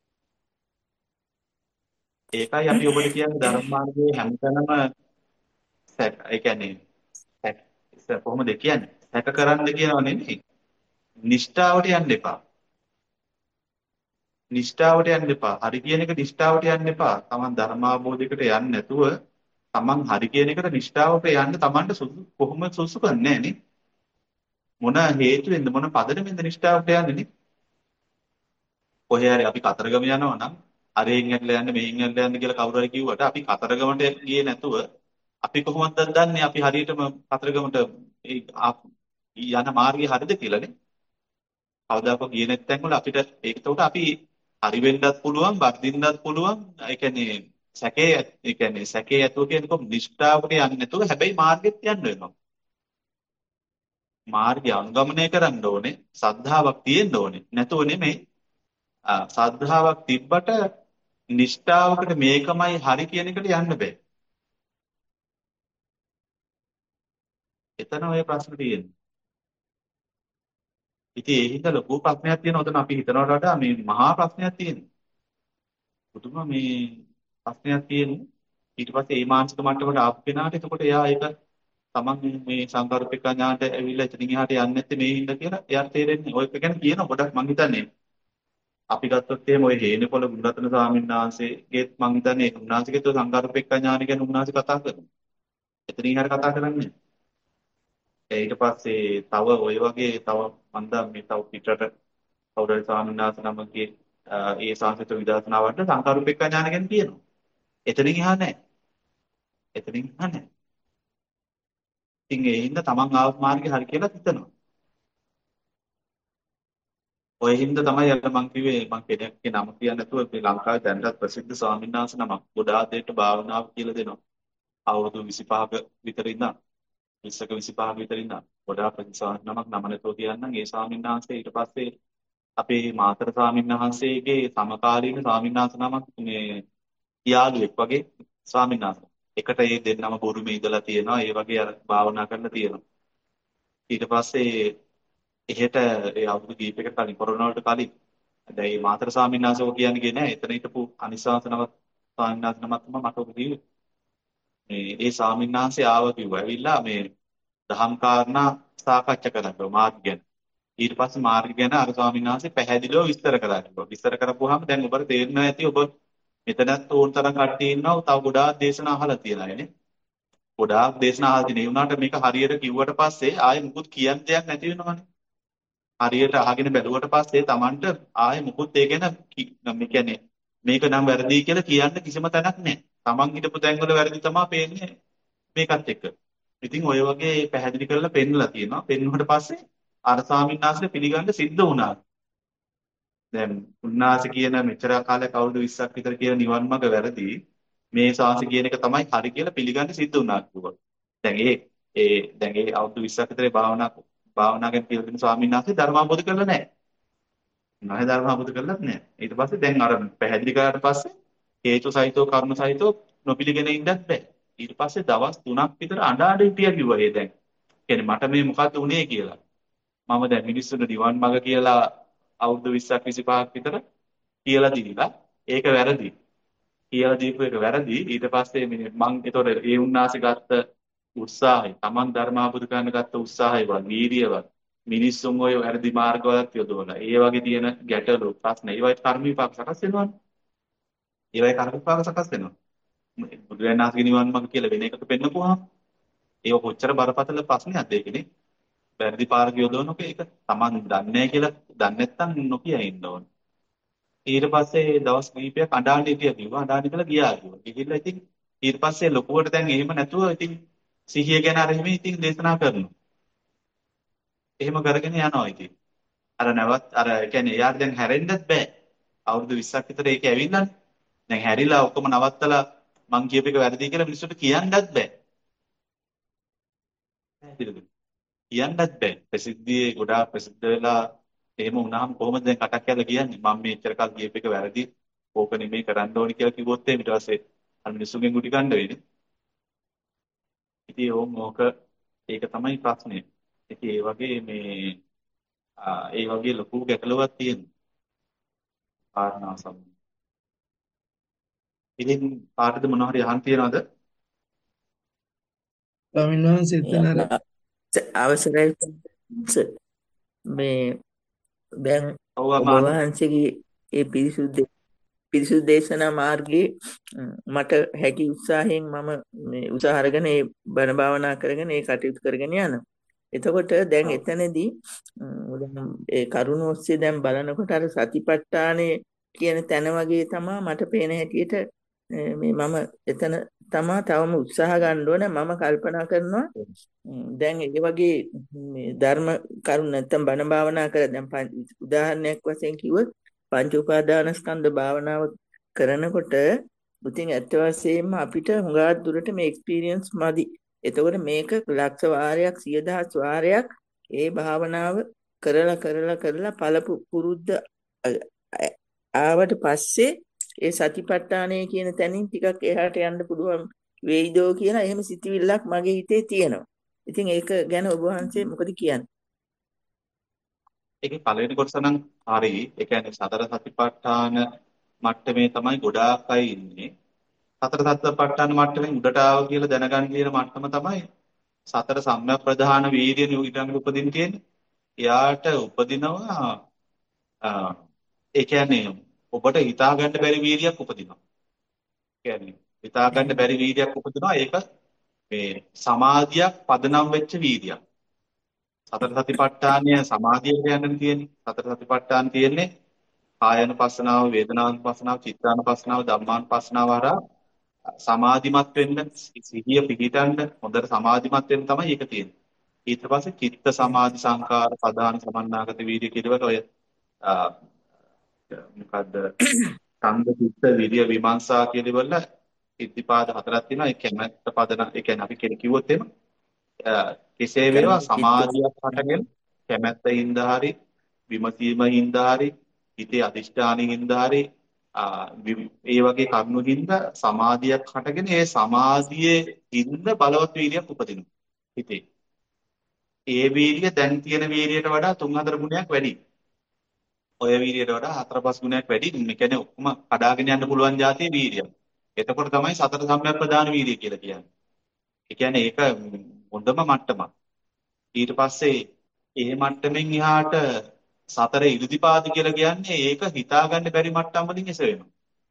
ඒකයි අපි ඔබට කියන්නේ ධර්ම මාර්ගයේ හැමතැනම සැක ඒ කියන්නේ සැක ඉතින් කොහොමද කියන්නේ? සැක කරන්න කියනව නෙමෙයි. නිෂ්ඨාවට යන්න එපා. නිෂ්ඨාවට යන්න එපා. හරි කියන එක නිෂ්ඨාවට යන්න එපා. Taman ධර්මාභෝධයකට යන්නේ නැතුව Taman හරි කියන එකට නිෂ්ඨාවට යන්න Tamanට සුසු කොහොම සුසු කරන්නේ නේ? මොන හේතුවෙන්ද මොන පදනමෙන්ද නිෂ්ඨාවට යන්නේ නේ? කොහේ හරි අපි කතරගම යනවා නම් අරෙන් ඇట్లా යන්න මෙහෙන් ඇట్లా යන්න කියලා කවුරු හරි කිව්වට අපි කතරගමට ගියේ නැතුව අපි කොහොමද දන්නේ අපි හරියටම කතරගමට ඒ ආ- යන මාර්ගය හරිද කියලානේ. කවදාකවත් ගියේ නැත්නම් වල අපිට ඒකට අපි හරි වෙන්නත් පුළුවන්, වර්ධින්නත් පුළුවන්. ඒ කියන්නේ සැකේ ඒ කියන්නේ සැකේ ඇතුව කියන්නේ කොහොම නිෂ්ඨාවට යන්නේ නැතුව හැබැයි මාර්ගෙත් යන්න වෙනවා. මාර්ගය අනුගමනය කරන්න ඕනේ, සද්ධාාවක් තියෙන්න ඕනේ. නැතුව නෙමෙයි. ආ, සද්ධාාවක් තිබ්බට නිෂ්ඨාවකට මේකමයි හරි කියන එකට යන්න බෑ. එතන ඔය ප්‍රශ්න තියෙන්නේ. ඉතින් ඒ හින්දා ලොකු ප්‍රශ්නයක් තියෙනවා. උතන අපි හිතනවට වඩා මේ මහා ප්‍රශ්නයක් තියෙනවා. පුදුම මේ ප්‍රශ්නයක් තියෙනවා. ඊට පස්සේ ඒ මානසික මට්ටමට ආපු කෙනාට එතකොට එයා ඒක තමන් මේ සංකල්පික ඥානට ඇවිල්ලා එතනින් එහාට යන්නේ නැත්තේ මේ හින්දා කියලා එයාට තේරෙන්නේ. ඔය එක ගැන කියන ගොඩක් මං හිතන්නේ අපි ගත්තොත් එහෙම ඔය හේනපොළ ගුණරත්න ස්වාමීන් වහන්සේගේත් මං හිතන්නේ උන්වහන්සේගේත් ඔය සංකල්පික ඥාන ගැන උන්වහන්සේ කතා කරනවා. එතනින් එහාට කතා කරන්නේ. ඒ ඊට පස්සේ තව ඔය වගේ තව මන්ද මේ තව පිටරට කවුරු හරි ස්වාමීන් වහන්සේ නමකගේ අ, ඒ සාංශිත විදර්ශනාවට සංකල්පික ඥාන ගැන කියනවා. එතනින් එහා නැහැ. එතනින් එහා නැහැ. ඉතින් ඒ හින්දා තමන් ආව මාර්ගේ හරි කියලා හිතනවා. ඔය හින්දා තමයි අර මං කිව්වේ මං කෙනෙක්ගේ නම කියන්න නැතුව මේ ලංකාවේ දැනටත් ප්‍රසිද්ධ ස්වාමීන් වහන්සේ නමක් ගොඩාක් දෙයට භාවනාව කියලා දෙනවා. අවුරුදු විසිපහක විතර ඉඳන් විස්සක විසිපහක විතර ඉඳන් ගොඩාක් ප්‍රසිද්ධ ස්වාමීන් නමක් නම නැතුව කියන්නම් ඒ ස්වාමීන් වහන්සේ ඊට පස්සේ අපේ මාතර ස්වාමීන් වහන්සේගේ සමකාලීන ස්වාමීන් වහන්සේ නමක් මේ යාළුවෙක් වගේ ස්වාමීන් වහන්සේ. එකට ඒ දෙන්නම බුරුමේ ඉඳලා තියෙනවා. ඒ වගේ අර භාවනා කරලා තියෙනවා. ඊට පස්සේ එහෙට ඒ අවුරුදු කීපයකට කලින් කොරෝනා වලට කලින් දැන් මේ මාතර ස්වාමීන් වහන්සේ ඔය කියන්නේ නෑ. එතන හිටපු අනිසාසනවත් ස්වාමීන් වහන්සේ නමක් තමයි මට ඔක කිව්වේ. මේ ඒ ස්වාමීන් වහන්සේ ආව කිව්වා. ඇවිල්ලා මේ දහම් කාරණා සාකච්ඡා කරනවා මාර්ග ගැන. ඊට පස්සේ මාර්ග ගැන අර ස්වාමීන් වහන්සේ පැහැදිලිව විස්තර කළා කිව්වා. විස්තර කරපුවාම දැන් ඔබට තේරෙනවා ඇති ඔබ මෙතනත් ඕන තරම් කට්ටිය ඉන්නවා. තව ගොඩාක් දේශනා අහලා තියෙනවා නේ. ගොඩාක් දේශනා අහලා තියෙන. ඒ වුණාට මේක හරියට කිව්වට පස්සේ ආයෙ මුකුත් කියන්න දෙයක් නැති වෙනවනේ. හරියට අහගෙන බැලුවට පස්සේ Tamanට ආයෙ මුකුත් ඒ ගැන කි- මේ කියන්නේ මේක නම් වැරදි කියලා කියන්න කිසිම තැනක් නැහැ. Taman හිතපු තැන්වල වැරදි තමයි පේන්නේ මේකත් එක්ක. ඉතින් ඔය වගේ පැහැදිලි කරලා පෙන්නලා තියෙනවා. පෙන්නුවට පස්සේ අර ස්වාමීන් වහන්සේ පිළිගන්න සිද්ධ වුණා. දැන් උන්වහන්සේ කියන මෙච්චර කාලයක් අවුරුදු විස්සක් විතර කියන නිවන් මඟ වැරදි. මේ ශාස්ත්‍ර කියන එක තමයි හරි කියලා පිළිගන්න සිද්ධ වුණා කිව්වා. දැන් ඒ ඒ දැන් ඒ අවුරුදු විස්සක් විතර භාවනා භාවනා ගැන කියලා දෙන ස්වාමීන් වහන්සේ ධර්ම අවබෝධ කරලා නැහැ. නැහැ ධර්ම අවබෝධ කරලත් නැහැ. ඊට පස්සේ දැන් අර පැහැදිලි කරාට පස්සේ හේතු සහිතව කර්ම සහිතව නොපිළිගෙන ඉන්නත් බෑ. ඊට පස්සේ දවස් තුනක් විතර අඬ අඬ හිටියා කිව්වා ඒ දැන්. කියන්නේ මට මේ මොකද්ද උනේ කියලා. මම දැන් මිනිස්සුන්ට නිවන් මඟ කියලා අවුරුදු විස්සක් විසිපහක් විතර කියලා දීලා ඒක වැරදි. කියලා දීපු එක වැරදි. ඊට පස්සේ මේ මං ඒතොර ඒ උන්නාසේ ගත්ත උත්සාහය, Taman ධර්මාවබෝධ කරන්න ගත්ත උත්සාහයවත්, වීරියවත් මිනිස්සුන් ওই වැරදි මාර්ගවලත් යොදවලා ඒ වගේ තියෙන ගැටලු ප්‍රශ්න ඒවයි කර්ම විපාක සකස් වෙනවනේ. ඒවයි කර්ම විපාක සකස් වෙනවා. බුදුරජාණන් වහන්සේගේ නිවන් මඟ කියලා වෙන එකක පෙන්නපුවාම ඒක කොච්චර බරපතල ප්‍රශ්නයක්ද ඒකනේ. වැරදි පාරක යොදවනක ඒක Taman දන්නේ නැහැ කියලා දන්නේ නැත්නම් නොකිය ඉන්න ඕන. ඊට පස්සේ දවස් කිහිපයක් අඬාන්න හිටියා කිව්වා. අඬාන්න කියලා ගියා කිව්වා. ගිහිල්ලා ඉතින් ඊට පස්සේ ලොකුවට දැන් එහෙම නැතුව ඉතින් සිහිය ගැන අර එහෙම ඉතින් දේශනා කරනවා. එහෙම කරගෙන යනවා ඉතින්. අර නැවත් අර කියන්නේ එයාට දැන් හැරෙන්නත් බෑ. අවුරුදු විස්සක් විතර ඒක ඇවිල්ලානේ. දැන් හැරිලා ඔක්කොම නවත්තලා මං කියප එක වැරදි කියලා මිනිස්සුන්ට කියන්නත් බෑ. පැහැදිලිද? කියන්නත් බෑ. ප්‍රසිද්ධියේ ගොඩාක් ප්‍රසිද්ධ වෙලා එහෙම වුණාම කොහොමද දැන් කටක් කියලා කියන්නේ මම මේ ඉච්චර කල් කියප එක වැරදි. ඕක නෙමෙයි කරන්න ඕනි කියලා කිව්වොත් එහෙම ඊට පස්සේ අර මිනිස්සුන්ගෙන් ගුටි කන්න වෙන්නේ. ඉතින් ඕම් ඕක ඒක තමයි ප්‍රශ්නේ. ඉතින් ඒ වගේ මේ ආ, ඒ වගේ ලොකු ගැටලුවක් තියෙනවා. කාරණා සම්බන්ධ. ඉතින් කාටද මොනවා හරි අහන්න තියනවද? ස්වාමීන් වහන්සේ එතන අර අවසරයි මේ දැන් ඔව් ඔබ අමාන. වහන්සේගේ ඒ පිරිසුදු පිරිසුදු දේශනා මාර්ගයේ ම්, මට හැකි උත්සාහයෙන් මම මේ උත්සාහ අරගෙන ඒ බණ භාවනා කරගෙන ඒ කටයුතු කරගෙන යනවා. එතකොට දැන් ඔව්. එතනදී ම්, දැන් ඒ කරුණ ඔස්සේ දැන් බලනකොට අර සතිපට්ඨානය කියන තැන වගේ තමයි මට පේන හැටියට අ, මේ මම එතන තමයි තවම උත්සාහ ගන්න ඕන මම කල්පනා කරනවා ම්, දැන් ඒ වගේ මේ ධර්ම කරුණ නැත්තම් බණ භාවනා කර දැන් පංච- උදාහරණයක් වශයෙන් කිව්වොත් පංච උපාදානස්කන්ධ භාවනාව කරනකොට ඉතින් ඇත්ත වශයෙන්ම අපිට හුඟක් දුරට මේ එක්ස්පීරියන්ස් මදි. එතකොට මේක ලක්ෂ වාරයක් සිය දහස් වාරයක් ඒ භාවනාව කරලා කරලා කරලා පළපු පුරුද්ද අ- අ- ආවට පස්සේ ඒ සතිපට්ඨානය කියන තැනින් ටිකක් එහාට යන්න පුළුවන් වෙයිදෝ කියලා එහෙම සිතුවිල්ලක් මගේ හිතේ තියෙනවා. ඉතින් ඒක ගැන ඔබ වහන්සේ මොකද කියන්නේ? ඒකේ පළවෙනි කොටස නම් හරි. ඒ කියන්නේ සතර සතිපට්ඨාන මට්ටමේ තමයි ගොඩාක් අය ඉන්නේ. සතර සතිපට්ඨාන මට්ටමින් උඩට ආව කියලා දැනගන්න කියන මට්ටම තමයි සතර සම්‍යක් ප්‍රධාන වීර්ය ඊළඟට උපදින්න තියෙන්නේ. එයාට උපදිනවා අ, ඒ කියන්නේ ඔබට හිතා ගන්න බැරි වීර්යයක් උපදිනවා. කියන්නේ හිතා ගන්න බැරි වීර්යයක් උපදිනවා. ඒක මේ සමාධියක් පදනම් වෙච්ච වීර්යයක්. සතර සතිපට්ඨානය සමාධිය කියන්නේ තියෙන්නේ. සතර සතිපට්ඨාන තියෙන්නේ කායानुපස්සනාව, වේදනානුපස්සනාව, චිත්තානුපස්සනාව, ධම්මානුපස්සනාව හරහා සමාධිමත් වෙන්න, සිහිය පිහිටන්න, හොඳට සමාධිමත් වෙන්න තමයි ඒක තියෙන්නේ. ඊට පස්සේ චිත්ත සමාධි සංකාර ප්‍රධාන සමන්නාගත වීර්ය කියලවට ඔය අ, මොකද්ද ඡන්ද චිත්ත විරිය විමර්ශා කියලවල ඉද්ධිපාද හතරක් තියෙනවා. ඒ කැමැත්ත පදන ඒ කියන්නේ අපි කියන කිව්වොත් එහෙම අ, කෙසේ වේවා චිත්ත සමාධියක් හටගෙන කැමැත්තින්ද හරි විමසීමින්ද හරි හිතේ අදිෂ්ඨානින්ද හරි ආ, වි- ඒ වගේ කරුණුකින්ද සමාධියක් හටගෙන ඒ සමාධියේ ඉන්න බලවත් වීර්යයක් උපදිනවා හිතේ. ඒ වීර්යය දැන් තියෙන වීර්යයට වඩා තුන් හතර ගුණයක් වැඩි. ඔය වීර්යයට වඩා හතර පහ ගුණයක් වැඩි. මේ කියන්නේ ඔක්කොම කඩාගෙන යන්න පුළුවන් જાතිය වීර්යයක්. එතකොට තමයි සතර සම්‍යක් ප්‍රදාන වීර්යය කියලා කියන්නේ. ඒ කියන්නේ ඒක හොඳම මට්ටමක්. ඊට පස්සේ ඒ මට්ටමින් එහාට සතර ඉරිදිපාද කියලා කියන්නේ ඒක හිතාගන්න බැරි මට්ටම් වලින් එස වෙනවා.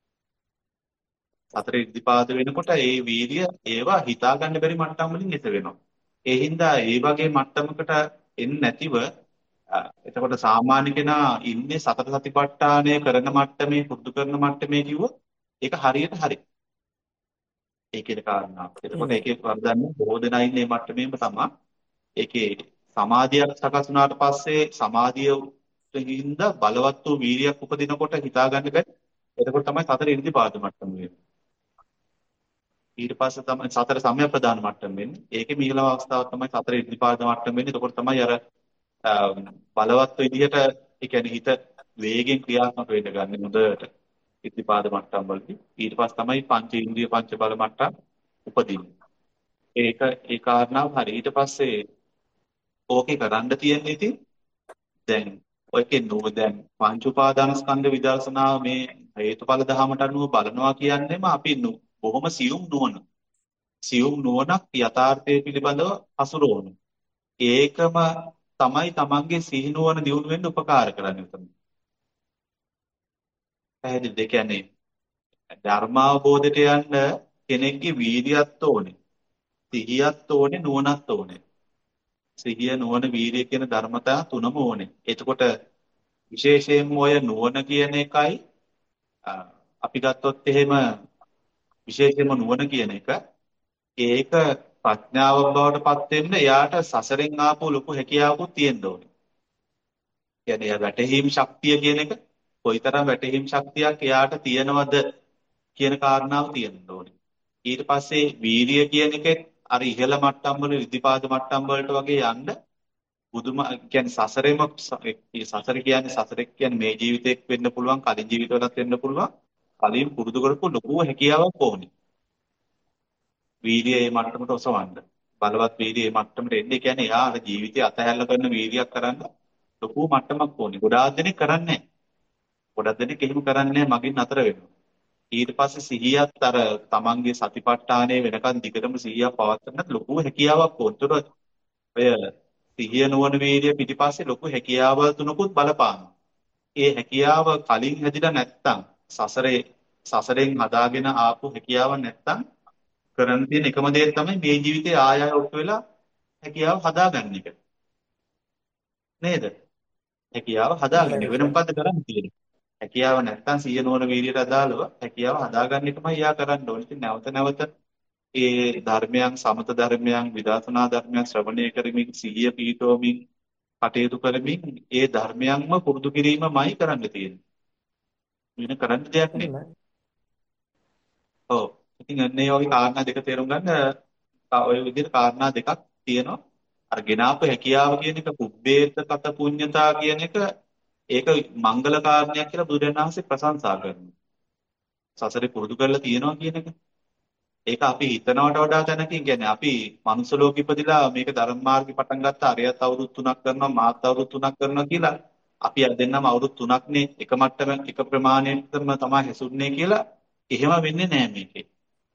සතර ඉරිදිපාද වෙනකොට ඒ වීර්ය ඒවා හිතාගන්න බැරි මට්ටම් වලින් එස වෙනවා. ඒ හින්දා ඒ වගේ මට්ටමකට එන්නේ නැතිව අ, එතකොට සාමාන්‍ය කෙනා ඉන්නේ සතර සතිපට්ඨානය කරන මට්ටමේ පුරුදු කරන මට්ටමේ කිව්වොත් ඒක හරියට හරි. ඒකේ කාරණා. එතකොට ඒකේ වර්ධන්නේ බොහෝ දෙනා ඉන්නේ මේ මට්ටමේම තමයි. ඒකේ සමාධියක් සකස් වුණාට පස්සේ සමාධියින්ද බලවත් වූ වීරියක් උපදිනකොට හිතා ගන්න බැරි. එතකොට තමයි සතර ඉරිදිපාද මට්ටම වෙන්නේ. ඊට පස්සේ තමයි සතර සම්‍යක් ප්‍රදාන මට්ටම වෙන්නේ. ඒකේ මීළම අවස්ථාව තමයි සතර ඉරිදිපාද මට්ටම වෙන්නේ. එතකොට තමයි අර අ, බලවත් විදිහට ඒ කියන්නේ හිත වේගෙන් ක්‍රියාත්මක වෙන්න ගන්න හොඳට ඉරිදිපාද මට්ටම් වලදී. ඊට පස්සේ තමයි පංච ඉන්ද්‍රිය පංච බල මට්ටම් උපදින්නේ. ඒක ඒ කාරණාව හරි. ඊට පස්සේ ඕකේ කරන්න තියෙන්නේ ඉතින් දැන් ඔයකේ නෝ දැන් පංච උපාදානස්කන්ධ විදර්ශනාව මේ හේතුඵල ධහමට අනුව බලනවා කියන්නේම අපි නු- බොහොම සියුම් නුවණ. සියුම් නුවණක් යථාර්ථය පිළිබඳව හසුරවන. ඒකම තමයි තමන්ගේ සිහිනුවන දියුණු වෙන්න උපකාර කරන්නේ උතන. පැහැදිලිද? ඒ කියන්නේ ධර්මාවබෝධයට යන්න කෙනෙක්ගේ වීර්යයත් ඕනේ. සිහියත් ඕනේ, නුවණත් ඕනේ. සිහිය, නුවණ, වීර්යය කියන ධර්මතා තුනම ඕනේ. එතකොට විශේෂයෙන්ම ඔය නුවණ කියන එකයි අ, අපි ගත්තොත් එහෙම විශේෂයෙන්ම නුවණ කියන එක ඒක ප්‍රඥාවක් බවට පත් වෙන්න එයාට සසරෙන් ආපු ලොකු හැකියාවකුත් තියෙන්න ඕනේ. කියන්නේ එයා වැටහීම් ශක්තිය කියන එක කොයිතරම් වැටහීම් ශක්තියක් එයාට තියෙනවද කියන කාරණාව තියෙන්න ඕනේ. ඊට පස්සේ වීරිය කියන එකෙත් අර ඉහළ මට්ටම් වල ඉදිපාද මට්ටම් වලට වගේ යන්න බුදුම කියන්නේ සසරෙම සසර කියන්නේ සසරෙක් කියන්නේ මේ ජීවිතයක් වෙන්න පුළුවන් කලින් ජීවිතවලත් වෙන්න පුළුවන් කලින් පුරුදු කරපු ලොකු හැකියාවක් ඕනේ. වීර්යය මේ මට්ටමට ඔසවන්න. බලවත් වීර්යය මේ මට්ටමට එන්නේ කියන්නේ එයා අර ජීවිතය අතහැරලා කරන වීර්යයක් කරන්න ලොකු මට්ටමක් ඕනේ. ගොඩාක් දෙනෙක් කරන්නේ නැහැ. ගොඩක් දෙනෙක් එහෙම කරන්නේ නැහැ මගින් නතර වෙනවා. ඊට පස්සේ සිහියත් අර තමන්ගේ සතිපට්ඨානයේ වෙනකන් දිගටම සිහියක් පවත්වන්නත් ලොකු හැකියාවක් ඕනේ. ඒතර ඔය සිහිය නුවණ වීර්ය පිටිපස්සේ ලොකු හැකියාවල් තුනකුත් බලපානවා. ඒ හැකියාව කලින් හැදිලා නැත්තම් සසරේ සසරෙන් හදාගෙන ආපු හැකියාව නැත්තම් කරන්න තියෙන එකම දේ තමයි මේ ජීවිතේ ආය ආය ඔප්පු වෙලා හැකියාව හදාගන්න එක. නේද? හැකියාව හදාගන්න. වෙන මොකද්ද කරන්න තියෙන්නේ? හැකියාව නැත්තම් සිහිය නුවණ වීර්යයට අදාළව හැකියාව හදාගන්න එකමයි යා කරන්න ඕනේ. ඉතින් නැවත නැවත ඒ ධර්මයන් සමත ධර්මයන් විදර්ශනා ධර්මයන් ශ්‍රවණය කරමින් සිහිය පිහිටවමින් කටයුතු කරමින් ඒ ධර්මයන්ම පුරුදු කිරීමමයි කරන්න තියෙන්නේ. වෙන කරන්න දෙයක් නෙමෙයි. එහෙමයි. ඔව්. ඉතින් අන්නේ වගේ කාරණා දෙක තේරුම් ගන්න ඔය විදිහට කාරණා දෙකක් තියෙනවා. අර ගෙනාපු හැකියාව කියන එක පුබ්බේතකත පුඤ්ඤතා කියන එක ඒක මංගල කාරණයක් කියලා බුදුරජාණන් වහන්සේ ප්‍රශංසා කරනවා. සසරේ පුරුදු කරලා තියෙනවා කියන එක. ඒක අපි හිතනවට වඩා තැනකින් කියන්නේ අපි මනුස්ස ලෝකෙ ඉපදිලා මේක ධර්ම මාර්ගේ පටන් ගත්ත අරයත් අවුරුදු තුනක් කරනවා මාත් අවුරුදු තුනක් කරනවා කියලා අපි අර දෙන්නම අවුරුදු තුනක්නේ එක මට්ටම එක ප්‍රමාණයකටම තමයි හැසුන්නේ කියලා එහෙම වෙන්නේ නැහැ මේකේ.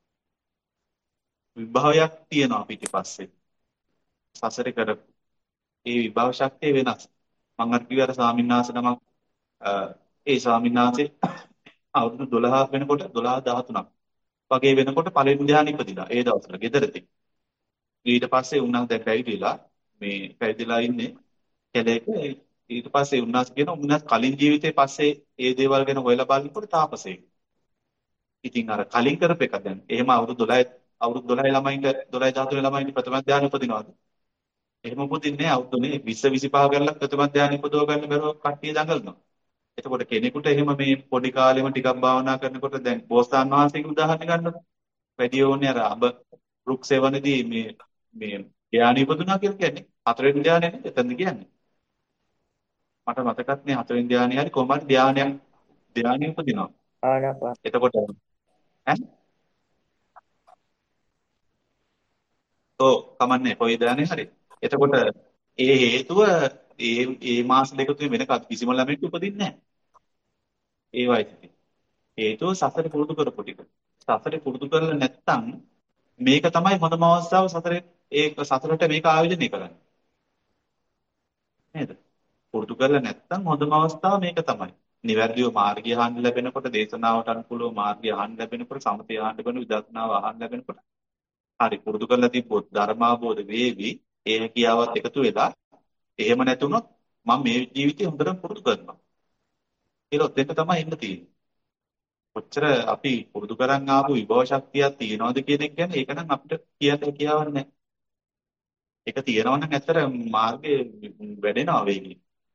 විභවයක් තියෙනවා පිටිපස්සේ. සසරේ කරපු ඒ විභව ශක්තිය වෙනස්. මම අර කිව්ව අර ස්වාමීන් වහන්සේ නමක් අ, ඒ ස්වාමීන් වහන්සේ අවුරුදු දොළහක් වෙනකොට දොළහ දහතුනක් වගේ වෙනකොට පළවෙනි ධ්‍යානෙ ඉපදිලා ඒ දවස්වල ගෙදරදී. ඊට පස්සේ උන්වහන්සේ දැන් පැවිදිලා මේ පැවිදිලා ඉන්නේ කැලේක. ඊට පස්සේ උන්වහන්සේ කියන උන්වහන්සේ කලින් ජීවිතේ පස්සේ ඒ දේවල් ගැන හොයලා බලනකොට තාපසයෙක්. ඉතින් අර කලින් කරපු එක දැන් එහෙම අවුරුදු දොළහ අවුරුදු දොළහ ළමයින්ට දොළහ දහතුන ළමයින්ට ප්‍රථම ධ්‍යානෙ උපදිනවද? එහෙම උපදින්නේ නැහැ. අවුරුදුනේ විස්ස විසිපහ කරලා ප්‍රථම ධ්‍යානෙ උපදව ගන්න බැරුව කට්ටිය දඟලනවා. එතකොට කෙනෙකුට එහෙම මේ පොඩි කාලෙම ටිකක් භාවනා කරනකොට දැන් බෝසතාණන් වහන්සේගේ උදාහරණ ගන්නකො. වැඩි ඕනේ අර අඹ රුක් සෙවණේදී මේ මේ ධ්‍යානෙ උපදුනා කියලා කියන්නේ හතරවෙනි ධ්‍යානෙ නේද? එතනද කියන්නේ. මට මතකත් නෑ හතරවෙනි ධ්‍යානෙ හරි කොහොම හරි ධ්‍යානයක් ධ්‍යානෙ උපදිනවා. ආනාපාන. එතකොට ඈ ඔව් කමන්නේ කොයි ධ්‍යානෙ හරි. එතකොට ඒ හේතුව ඒ ඒ මාස දෙක තුනේ වෙන කිසිම ළමෙක් උපදින්නේ නැහැ. ඒ වයසේදී. හේතුව සසර පුරුදු කරපු ටික. සසර පුරුදු කරලා නැත්නම් මේක තමයි හොඳම අවස්ථාව සසරේ ඒක සසරට මේක ආයෝජනය කරන්න. නේද? පුරුදු කරලා නැත්නම් හොඳම අවස්ථාව මේක තමයි. නිවැරදිව මාර්ගය අහන්න ලැබෙනකොට දේශනාවට අනුකූලව මාර්ගය අහන්න ලැබෙනකොට සමතය අහන්න ලැබෙන විදර්ශනාව අහන්න ලැබෙනකොට හරි පුරුදු කරලා තිබ්බොත් ධර්මාබෝධ වේවි ඒ හැකියාවත් එකතු වෙලා එහෙම නැතුනොත් මම මේ ජීවිතේ හොඳටම පුරුදු කරනවා. ඒක ඔතෙන්ට තමයි ඉන්න තියෙන්නේ. කොච්චර අපි පුරුදු කරන් ආපු විභව ශක්තියක් තියනවද කියන එක ගැන ඒක නම් අපිට කියන්න හැකියාවක් නැහැ. ඒක තියනවා නම් ඇත්තට මාර්ගයේ වැඩෙනවා වේගයෙන්.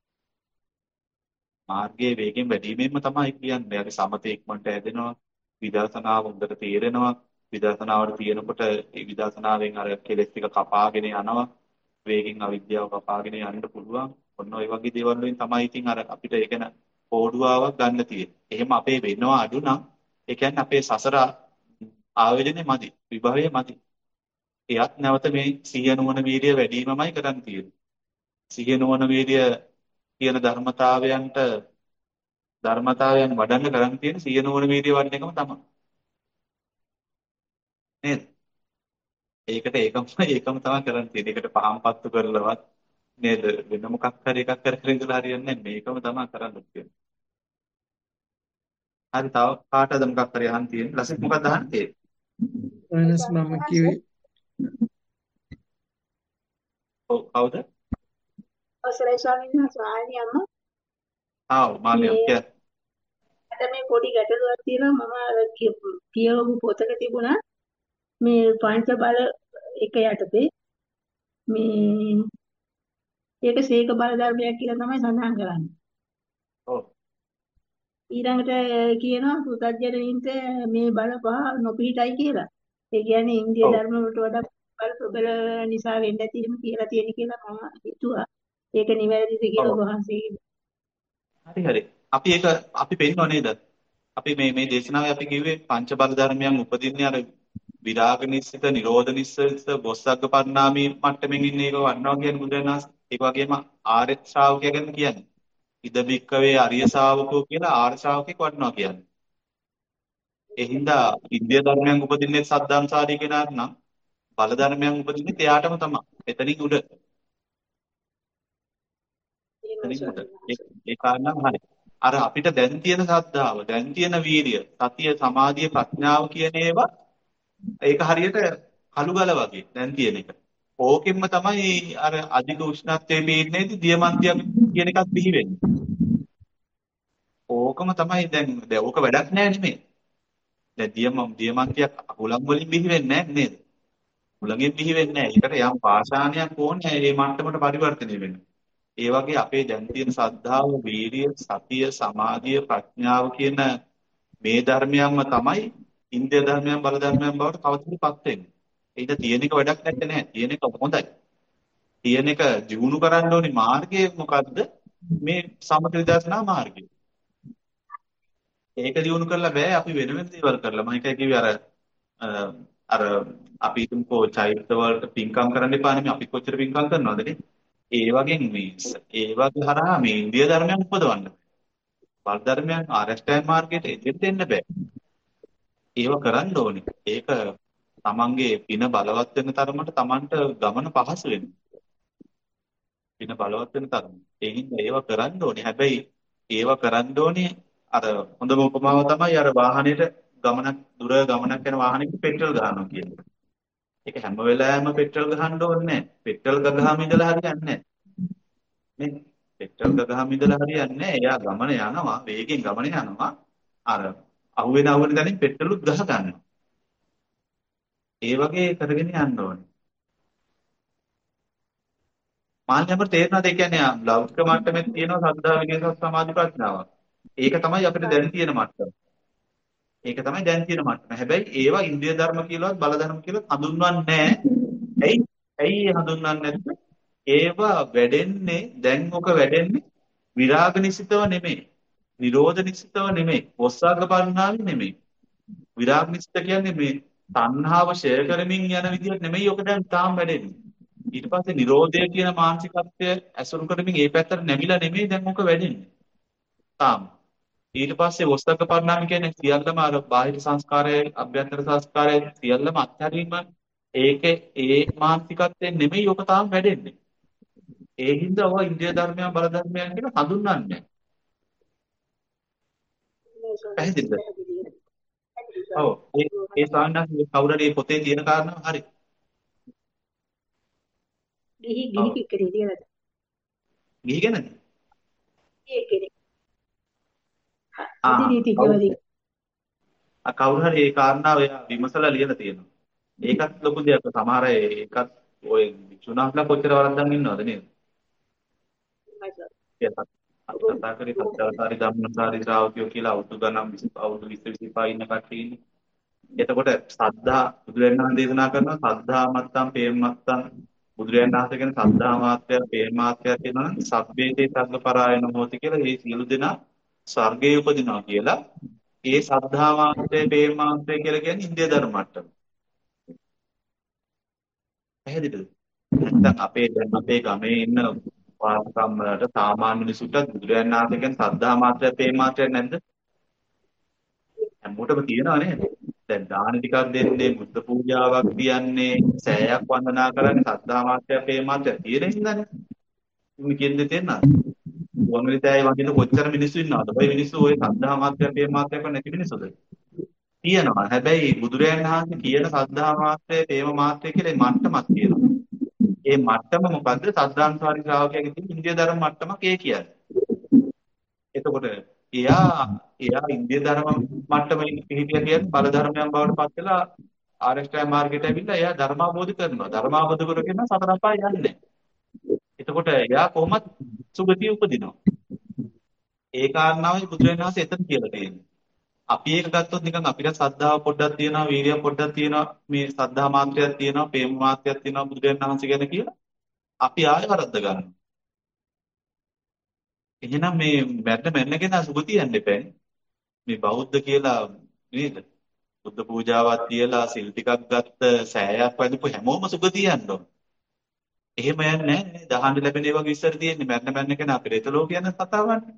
මාර්ගයේ වේගයෙන් වැඩිවීමෙන්ම තමයි කියන්නේ. අර සමතේ ඉක්මනට ඇදෙනවා. විදර්ශනාව හොඳට තේරෙනවා. විදර්ශනාවට තියෙනකොට ඒ විදර්ශනාවෙන් අර කෙලෙස් ටික කපාගෙන යනවා. වේගෙන් අවිද්‍යාව කපාගෙන යන්න පුළුවන්. ඔන්න ඔය වගේ දේවල් වලින් තමයි ඉතින් අර අපිට ඒකන පොඩුවාවක් ගන්න තියෙන්නේ. එහෙම අපේ වෙනවා අඩු නම් ඒ කියන්නේ අපේ සසර ආවේදනේ මදි. විභවයේ මදි. එයත් නැවත මේ සිහිය නුවණ වීර්ය වැඩි වීමමයි කරන්න තියෙන්නේ. සිහිය නුවණ වීර්ය කියන ධර්මතාවයන්ට ධර්මතාවයන් වඩන්න කරන්න තියෙන සිහිය නුවණ වීර්ය වඩන එකම තමයි. නේද? ඒකට ඒකම ඒකම තමයි කරන්න තියෙන්නේ. ඒකට පහම් පත්තු කරලවත් නේද? වෙන මොකක් හරි එකක් කර කර ඉඳලා හරියන්නේ නැහැ. මේකම තමයි කරන්න තියෙන්නේ. හරි තව කාටද මොකක් හරි අහන්න තියෙන්නේ? ලසිත් මොකක්ද අහන්නේ? වෙනස් මම කිව්වේ ඔව් කවුද? අවසරයි ස්වාමීන් වහන්සේ ආයෙත් යන්න. ආව් මාමියා මේ කියලා. අද මේ පොඩි ගැටලුවක් තියෙනවා මම අර කිය- කියවපු පොතක තිබුණා මේ පංච බල එක යටතේ මේ ඒක සීක බල ධර්මයක් කියලා තමයි සඳහන් කරන්නේ. ඔව් ඊළඟට කියනවා පුතග්ජනයින්ට මේ බල පහ නොපිහිටයි කියලා. ඒ කියන්නේ ඉන්දිය ඔව් ධර්ම වලට වඩා බල ප්‍රබල නිසා වෙන්න ඇති එහෙම කියලා තියෙන කියලා මම හිතුවා. ඒක නිවැරදිද කියලා ඔව් ඔබ වහන්සේ හරි හරි. අපි ඒක අපි පෙන්නව නේද? අපි මේ මේ දේශනාවේ අපි කිව්වේ පංච බල ධර්මයන් උපදින්නේ අර විරාග නිස්සිත, නිරෝධ නිස්සිත, බොස්සග්ග පරිණාමී මට්ටමින් ඉන්න එක වන්නවා කියන බුදුරණාහි. ඒ වගේම ආර්ය ශ්‍රාවකයා ගැන කියන්නේ. ඉද බික්කවේ අරිය ශාවකෝ කියලා ආර්ය ශ්‍රාවකෙක් වඩනවා කියන්නේ. ඒ හින්දා ඉන්දිය ධර්මයන් උපදින්නේ සද්ධාන්සාරී කෙනාට නම් බල ධර්මයන් උපදින්නේ එයාටම තමයි. එතනින් උඩ. එහෙමයි එතනින් උඩ. ස්වාමීන් ඒ වහන්සේ. ඒ කාරණාව හරි. අර අපිට දැන් තියෙන ශ්‍රද්ධාව, දැන් තියෙන වීරිය, සතිය, සමාධිය, ප්‍රඥාව කියන ඒවා ඒක හරියට කළු ගල වගේ දැන් තියෙන එක. ඕකෙන්ම තමයි අර අධික උෂ්ණත්වයේ පීඩනයේදී දියමන්තියක් කියන එකක් බිහි වෙන්නේ. ඕකම තමයි දැන් දැන් ඕක වැඩක් නෑ නෙමෙයි. දැන් දියම දියමන්තියක් හුලං වලින් බිහි වෙන්නේ නැහැ නේද? හුලඟෙන් බිහි වෙන්නේ නැහැ. ඒකට යම් පාෂාණයක් ඕනේ මේ මට්ටමට පරිවර්තනය වෙන්න. ඒ වගේ අපේ දැන් තියෙන සද්ධාව, වීරිය, සතිය, සමාධිය, ප්‍රඥාව කියන මේ ධර්මයන්ම තමයි ඉන්ද්‍රිය ධර්මයන් බල ධර්මයන් බවට තවදුරටත් වෙන්නේ. ඒක තියෙන එක වැඩක් නැත්තේ නෑ. තියෙන එක හොඳයි. තියෙන එක ජීවුණු කරන්න ඕනි මාර්ගය මොකද්ද? මේ සමථ විදර්ශනා මාර්ගය. ඒක දිනු කරලා බෑ අපි වෙන වෙන දේවල් කරලා. මම එකයි කිව්වේ අර අ, අර අපි හිතමුකෝ චෛත්‍ය වලට පින්කම් කරන්න එපා නෙමෙයි අපි කොච්චර පින්කම් කරනවද නේ? ඒ වගේ මේ ඒ වගේ හරහා මේ ඉන්දිය ධර්මයන් උපදවන්න. බල ධර්මයන් ආරෂ්ඨායන මාර්ගයට එදෙන්න දෙන්න බෑ. ඒව කරන්න ඕනේ. ඒක තමන්ගේ පින බලවත් වෙන තරමට තමන්ට ගමන පහසු වෙනවා. පින බලවත් වෙන තරම. ඒ හින්දා ඒව කරන්න ඕනේ. හැබැයි ඒව කරන්න ඕනේ අර හොඳම උපමාව තමයි අර වාහනේට ගමනක් දුර ගමනක් යන වාහනේට පෙට්‍රල් ගහනවා කියන්නේ. ඒක හැම වෙලාවෙම පෙට්‍රල් ගහන්න ඕනේ නැහැ. පෙට්‍රල් ගගහම ඉඳලා හරියන්නේ නැහැ. නේ? පෙට්‍රල් ගගහම ඉඳලා හරියන්නේ නැහැ. එයා ගමන යනවා, වේගෙන් ගමන යනවා. අර අහුවෙන අහුවෙන දැනින් පෙට්‍රලුත් ගහ ගන්නවා. ඒ වගේ කරගෙන යන්න ඕනේ. මාන්නයම තේරෙනවද? ඒ කියන්නේ ලෞකික මට්ටමේ තියෙනවා සද්ධා විනය සමාධි ප්‍රඥාව. ඒක තමයි අපිට දැන් තියෙන මට්ටම. ඒක තමයි දැන් තියෙන මට්ටම. හැබැයි ඒවා ඉන්ද්‍රිය ධර්ම කියලාවත් බල ධර්ම කියලාවත් හඳුන්වන්නේ නැහැ. ඇයි? ඇයි ඒ හඳුන්වන්නේ නැත්තේ? ඒවා වැඩෙන්නේ දැන් ඔක වැඩෙන්නේ විරාග නිසිතව නෙමෙයි. නිරෝධ නිසිතව නෙමෙයි. ඔස්සාග පරිණාමි නෙමෙයි. විරාග නිසිත කියන්නේ මේ තණ්හාව ෂය කරමින් යන විදිහට නෙමෙයි ඔක දැන් තාම වැඩෙන්නේ. ඊට පස්සේ නිරෝධය කියන මානසිකත්වය ඇසුරු කරමින් ඒ පැත්තට නැමිලා නෙමෙයි දැන් ඔක වැඩෙන්නේ. තාම. ඊට පස්සේ වස්තක පරිණාම කියන්නේ සියල්ලම අර බාහිර සංස්කාරය, අභ්‍යන්තර සංස්කාරය සියල්ලම අත්හැරීම ඒකේ ඒ මානසිකත්වයෙන් නෙමෙයි ඔක තාම වැඩෙන්නේ. ඒ හින්දා ඔය ඉන්ද්‍රිය ධර්මයන් බල ධර්මයන් කියලා හඳුන්වන්නේ නැහැ. මේ ස්වාමීන් වහන්සේ පැහැදිලිද? පැහැදිලි. පැහැදිලි ඔව්. ඒ ඒ ස්වාමීන් සාමාන්‍ය කවුරු හරි පොතේ තියෙන කාරණා හරි. ගිහි ගිහි ඔව්. කෙනෙක් කියලා. ගිහිගෙනද? ඒ කෙනෙක්. ආ අදිනීති කවුරු කියලා. ආ, කවුරු හරි ඒ කාරණාව එයා විමසලා ලියලා තියෙනවා. ඒකත් ලොකු දෙයක්. සමහර අය ඒකත් ඔය විචුණාස්ලා කොච්චර වරද්දන් ඉන්නවද නේද? කියලා අපි කතා කරේ සත්‍යවතාරි ධම්මසාරි ශ්‍රාවකයෝ කියලා අවුරුදු ගණන් විසි අවුරුදු විස්ස විසිපහ ඉන්න කට්ටිය ඉන්නේ. එතකොට සද්ධා බුදුරජාණන් වහන්සේ දේශනා කරනවා සද්ධා මත්තම් පේම මත්තම් බුදුරජාණන් වහන්සේ කියන සද්ධා මාත්‍ය පේම මාත්‍ය කියනවා නම් සබ්බේතේ සග්ග පරායන හෝති කියලා මේ සියලු දෙනා ස්වර්ගයේ උපදිනවා කියලා. ඒ සද්ධා මාත්‍ය පේම මාත්‍ය කියලා කියන්නේ ඉන්දිය ධර්ම මට්ටම. පැහැදිලිද? නැත්නම් අපේ දැන් අපේ ගමේ ඉන්න වාසකම් වලට සාමාන්‍ය මිනිසුන්ට බුදුරජාණන් වහන්සේ කියන සද්ධා මාත්‍ය පේම මාත්‍ය නැද්ද? හැමෝටම තියෙනවා නේද? දැන් දාන ටිකක් දෙන්නේ බුද්ධ පූජාවක් තියන්නේ සෑයක් වන්දනා කරන්නේ සද්ධා මාත්‍ය පේ මාත්‍ය තියෙන හින්දානේ. මේ කියන දේ තේරෙනවද? වංගලිතයයි වඳින කොච්චර මිනිස්සු ඉන්නවද? ඔය මිනිස්සු ඔය සද්ධා මාත්‍රය, ප්‍රේම මාත්‍රය කරන නැති මිනිස්සුද? තියෙනවා. හැබැයි බුදුරයන් වහන්සේ කියන සද්ධා මාත්‍රය, ප්‍රේම මාත්‍රය කියලා මේ මට්ටමක් තියෙනවා. ඒ මට්ටම මොකද්ද? සද්ධාන්සාරි ශ්‍රාවකයාගේ තියෙන ඉන්දිය ධර්ම මට්ටමක් ඒ කියන්නේ. එතකොට එයා එයා ඉන්දිය ධර්ම මට්ටමේ හිටියා කියන්නේ බල ධර්මයන් බවට පත් වෙලා ආරෂ්ඨාය මාර්ගයට ඇවිල්ලා එයා ධර්මාබෝධ කරනවා. ධර්මාබෝධ කරගෙන සතර අපාය යන්නේ. එතකොට එයා කොහොමත් සුගතිය උපදිනවා. ඒ කාරණාවයි බුදුරජාණන් වහන්සේ එතන කියලා තියෙන්නේ. අපි ඒක ගත්තොත් නිකන් අපිට සද්ධාව පොඩ්ඩක් තියෙනවා, වීර්යය පොඩ්ඩක් තියෙනවා, මේ සද්ධා මාත්‍රයක් තියෙනවා, ප්‍රේම මාත්‍රයක් තියෙනවා බුදුරජාණන් වහන්සේ ගැන කියලා අපි ආයෙ වරද්ද ගන්නවා. එහෙනම් මේ මැරෙන්න මැරෙන්නගෙන සුගතිය යන්න එපා. මේ බෞද්ධ කියලා නේද? බුද්ධ පූජාවක් තියලා සිල් ටිකක් ගත්ත සෑයක් වදිපු හැමෝම සුගතිය යන්න ඕන. එහෙම යන්නේ නැහැ නේ. දහන්න ලැබෙන ඒවා විශ්සර තියෙන්නේ මැරෙන්න මැරෙන්න කෙනා පෙරේත ලෝක යන කතාවන්නේ.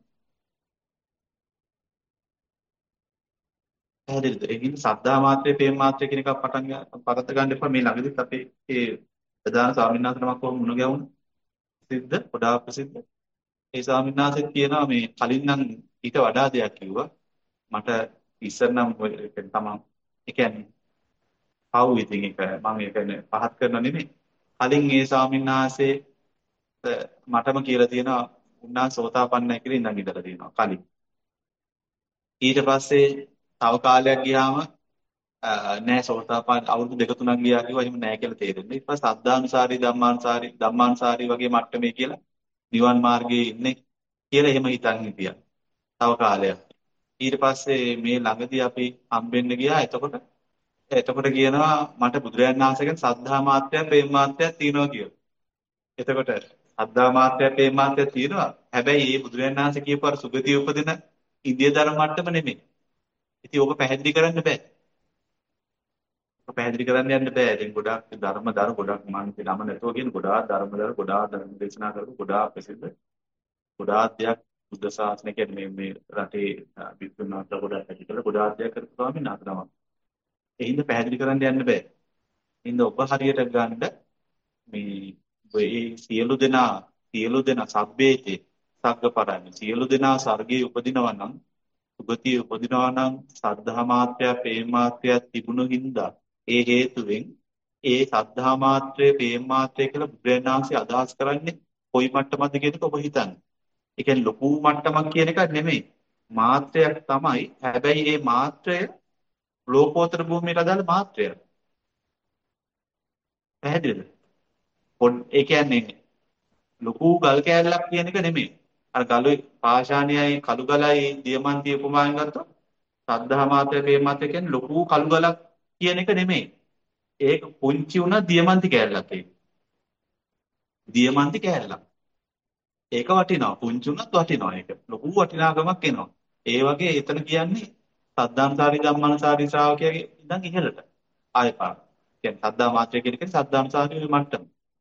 පැහැදිලිද? ඒ කියන්නේ සද්ධා මාත්‍රේ, ප්‍රේම මාත්‍රේ කියන එකක් පටන් ගන්න පරත ගන්න එපා. මේ ළඟදිත් අපේ ඒ ප්‍රධාන ස්වාමීන් වහන්සේ නමක් කොහොම මුණ ගැහුණා. ප්‍රසිද්ධ, ගොඩාක් ප්‍රසිද්ධ. ඒ ස්වාමීන් වහන්සේ කියනවා මේ කලින් නම් ඊට වඩා දෙයක් කිව්වා. මට ඉස්සර නම් ඔය තමයි. ඒ කියන්නේ පව් ඉතින් ඒක මම ඒක පහත් කරන නෙමෙයි. කලින් ඒ ස්වාමීන් වහන්සේ මටම කියලා තියෙනවා උන්නා සෝතාපන්නයි කියලා ඉඳන් ඉඳලා තියෙනවා කලින්. ඊට පස්සේ තව කාලයක් ගියාම නෑ සෝතාපන්න අවුරුදු දෙක තුනක් ගියා කිව්වා එහෙම නෑ කියලා තේරෙන්නේ. ඊට පස්සේ සද්ධානුසාරී ධම්මානුසාරී ධම්මානුසාරී වගේ මට්ටමේ කියලා නිවන් මාර්ගයේ ඉන්නේ කියලා එහෙම හිතන් හිටියා. තව කාලයක්. ඊට පස්සේ මේ ළඟදී අපි හම්බෙන්න ගියා. එතකොට එතකොට කියනවා මට බුදුරජාණන් වහන්සේගෙන් සද්ධා මාත්‍රය ප්‍රේම මාත්‍රයක් තියෙනවා කියලා. එතකොට සද්ධා මාත්‍රය ප්‍රේම මාත්‍රයක් තියෙනවා. හැබැයි මේ බුදුරජාණන් වහන්සේ කියපු අර සුගතිය උපදින ඉන්දිය ධර්ම මට්ටම නෙමෙයි. ඉතින් ඕක පැහැදිලි කරන්න බෑ. ඕක පැහැදිලි කරන්න යන්න බෑ. ඉතින් ගොඩාක් ධර්මදර ගොඩක් මානසික ළම නැතුව කියන ගොඩාක් ධර්මදර ගොඩාක් ධර්ම දේශනා කරපු ගොඩාක් ප්‍රසිද්ධ ගොඩාක් දෙයක් බුද්ධ ශාසනය කියන්නේ මේ රටේ විද්‍යාත්මක ගොඩාක් ඇති කරලා ගොඩාක් දෙයක් කරපු ස්වාමීන් වහන්සේ තමයි. ඒ හින්දා පැහැදිලි කරන්න යන්න බෑ. ඒ හින්දා ඔබ හරියට ගන්න මේ මේ සියලු දෙනා සියලු දෙනා සබ්බේතේ සග්ගපරන්නේ සියලු දෙනා ස්වර්ගයේ උපදිනවා නම් සුගතිය උපදිනවා නම් සද්ධා මාත්‍රය ප්‍රේම මාත්‍රය තිබුණු හින්දා ඒ හේතුවෙන් ඒ සද්ධා මාත්‍රය ප්‍රේම මාත්‍රය කියලා බුදුරජාණන් වහන්සේ අදහස් කරන්නේ කොයි මට්ටමද කියන එක ඔබ හිතන්නේ. ඒ කියන්නේ ලොකු මට්ටමක් කියන එක නෙමෙයි. මාත්‍රයක් තමයි. හැබැයි මේ මාත්‍රය ලෝකෝත්තර භූමියට අදාළ මාත්‍රයක්. පැහැදිලිද? පොඩ් ඒ කියන්නේ ලොකු ගල් කෑල්ලක් කියන එක නෙමෙයි. අර ගලුයි පාෂාණයයි කළු ගලයි දියමන්ති උපමාවෙන් ගත්තොත් සද්ධා මාත්‍රය ප්‍රේම මාත්‍රය කියන්නේ ලොකු කළු ගලක් කියන එක නෙමෙයි. ඒක පුංචි උන දියමන්ති කෑල්ලක් ඒක. දියමන්ති කෑල්ලක්. ඒක වටිනවා. පුංචි උනත් වටිනවා ඒක. ලොකු වටිනාකමක් එනවා. ඒ වගේ එතන කියන්නේ සද්ධාන්සාරි ධම්මාන්සාරි ශ්‍රාවකයාගේ ඉඳන් ඉහළට ආයෙ පාර. කියන්නේ සද්ධා මාත්‍රය කියන එක සද්ධාන්සාරි මට්ටම.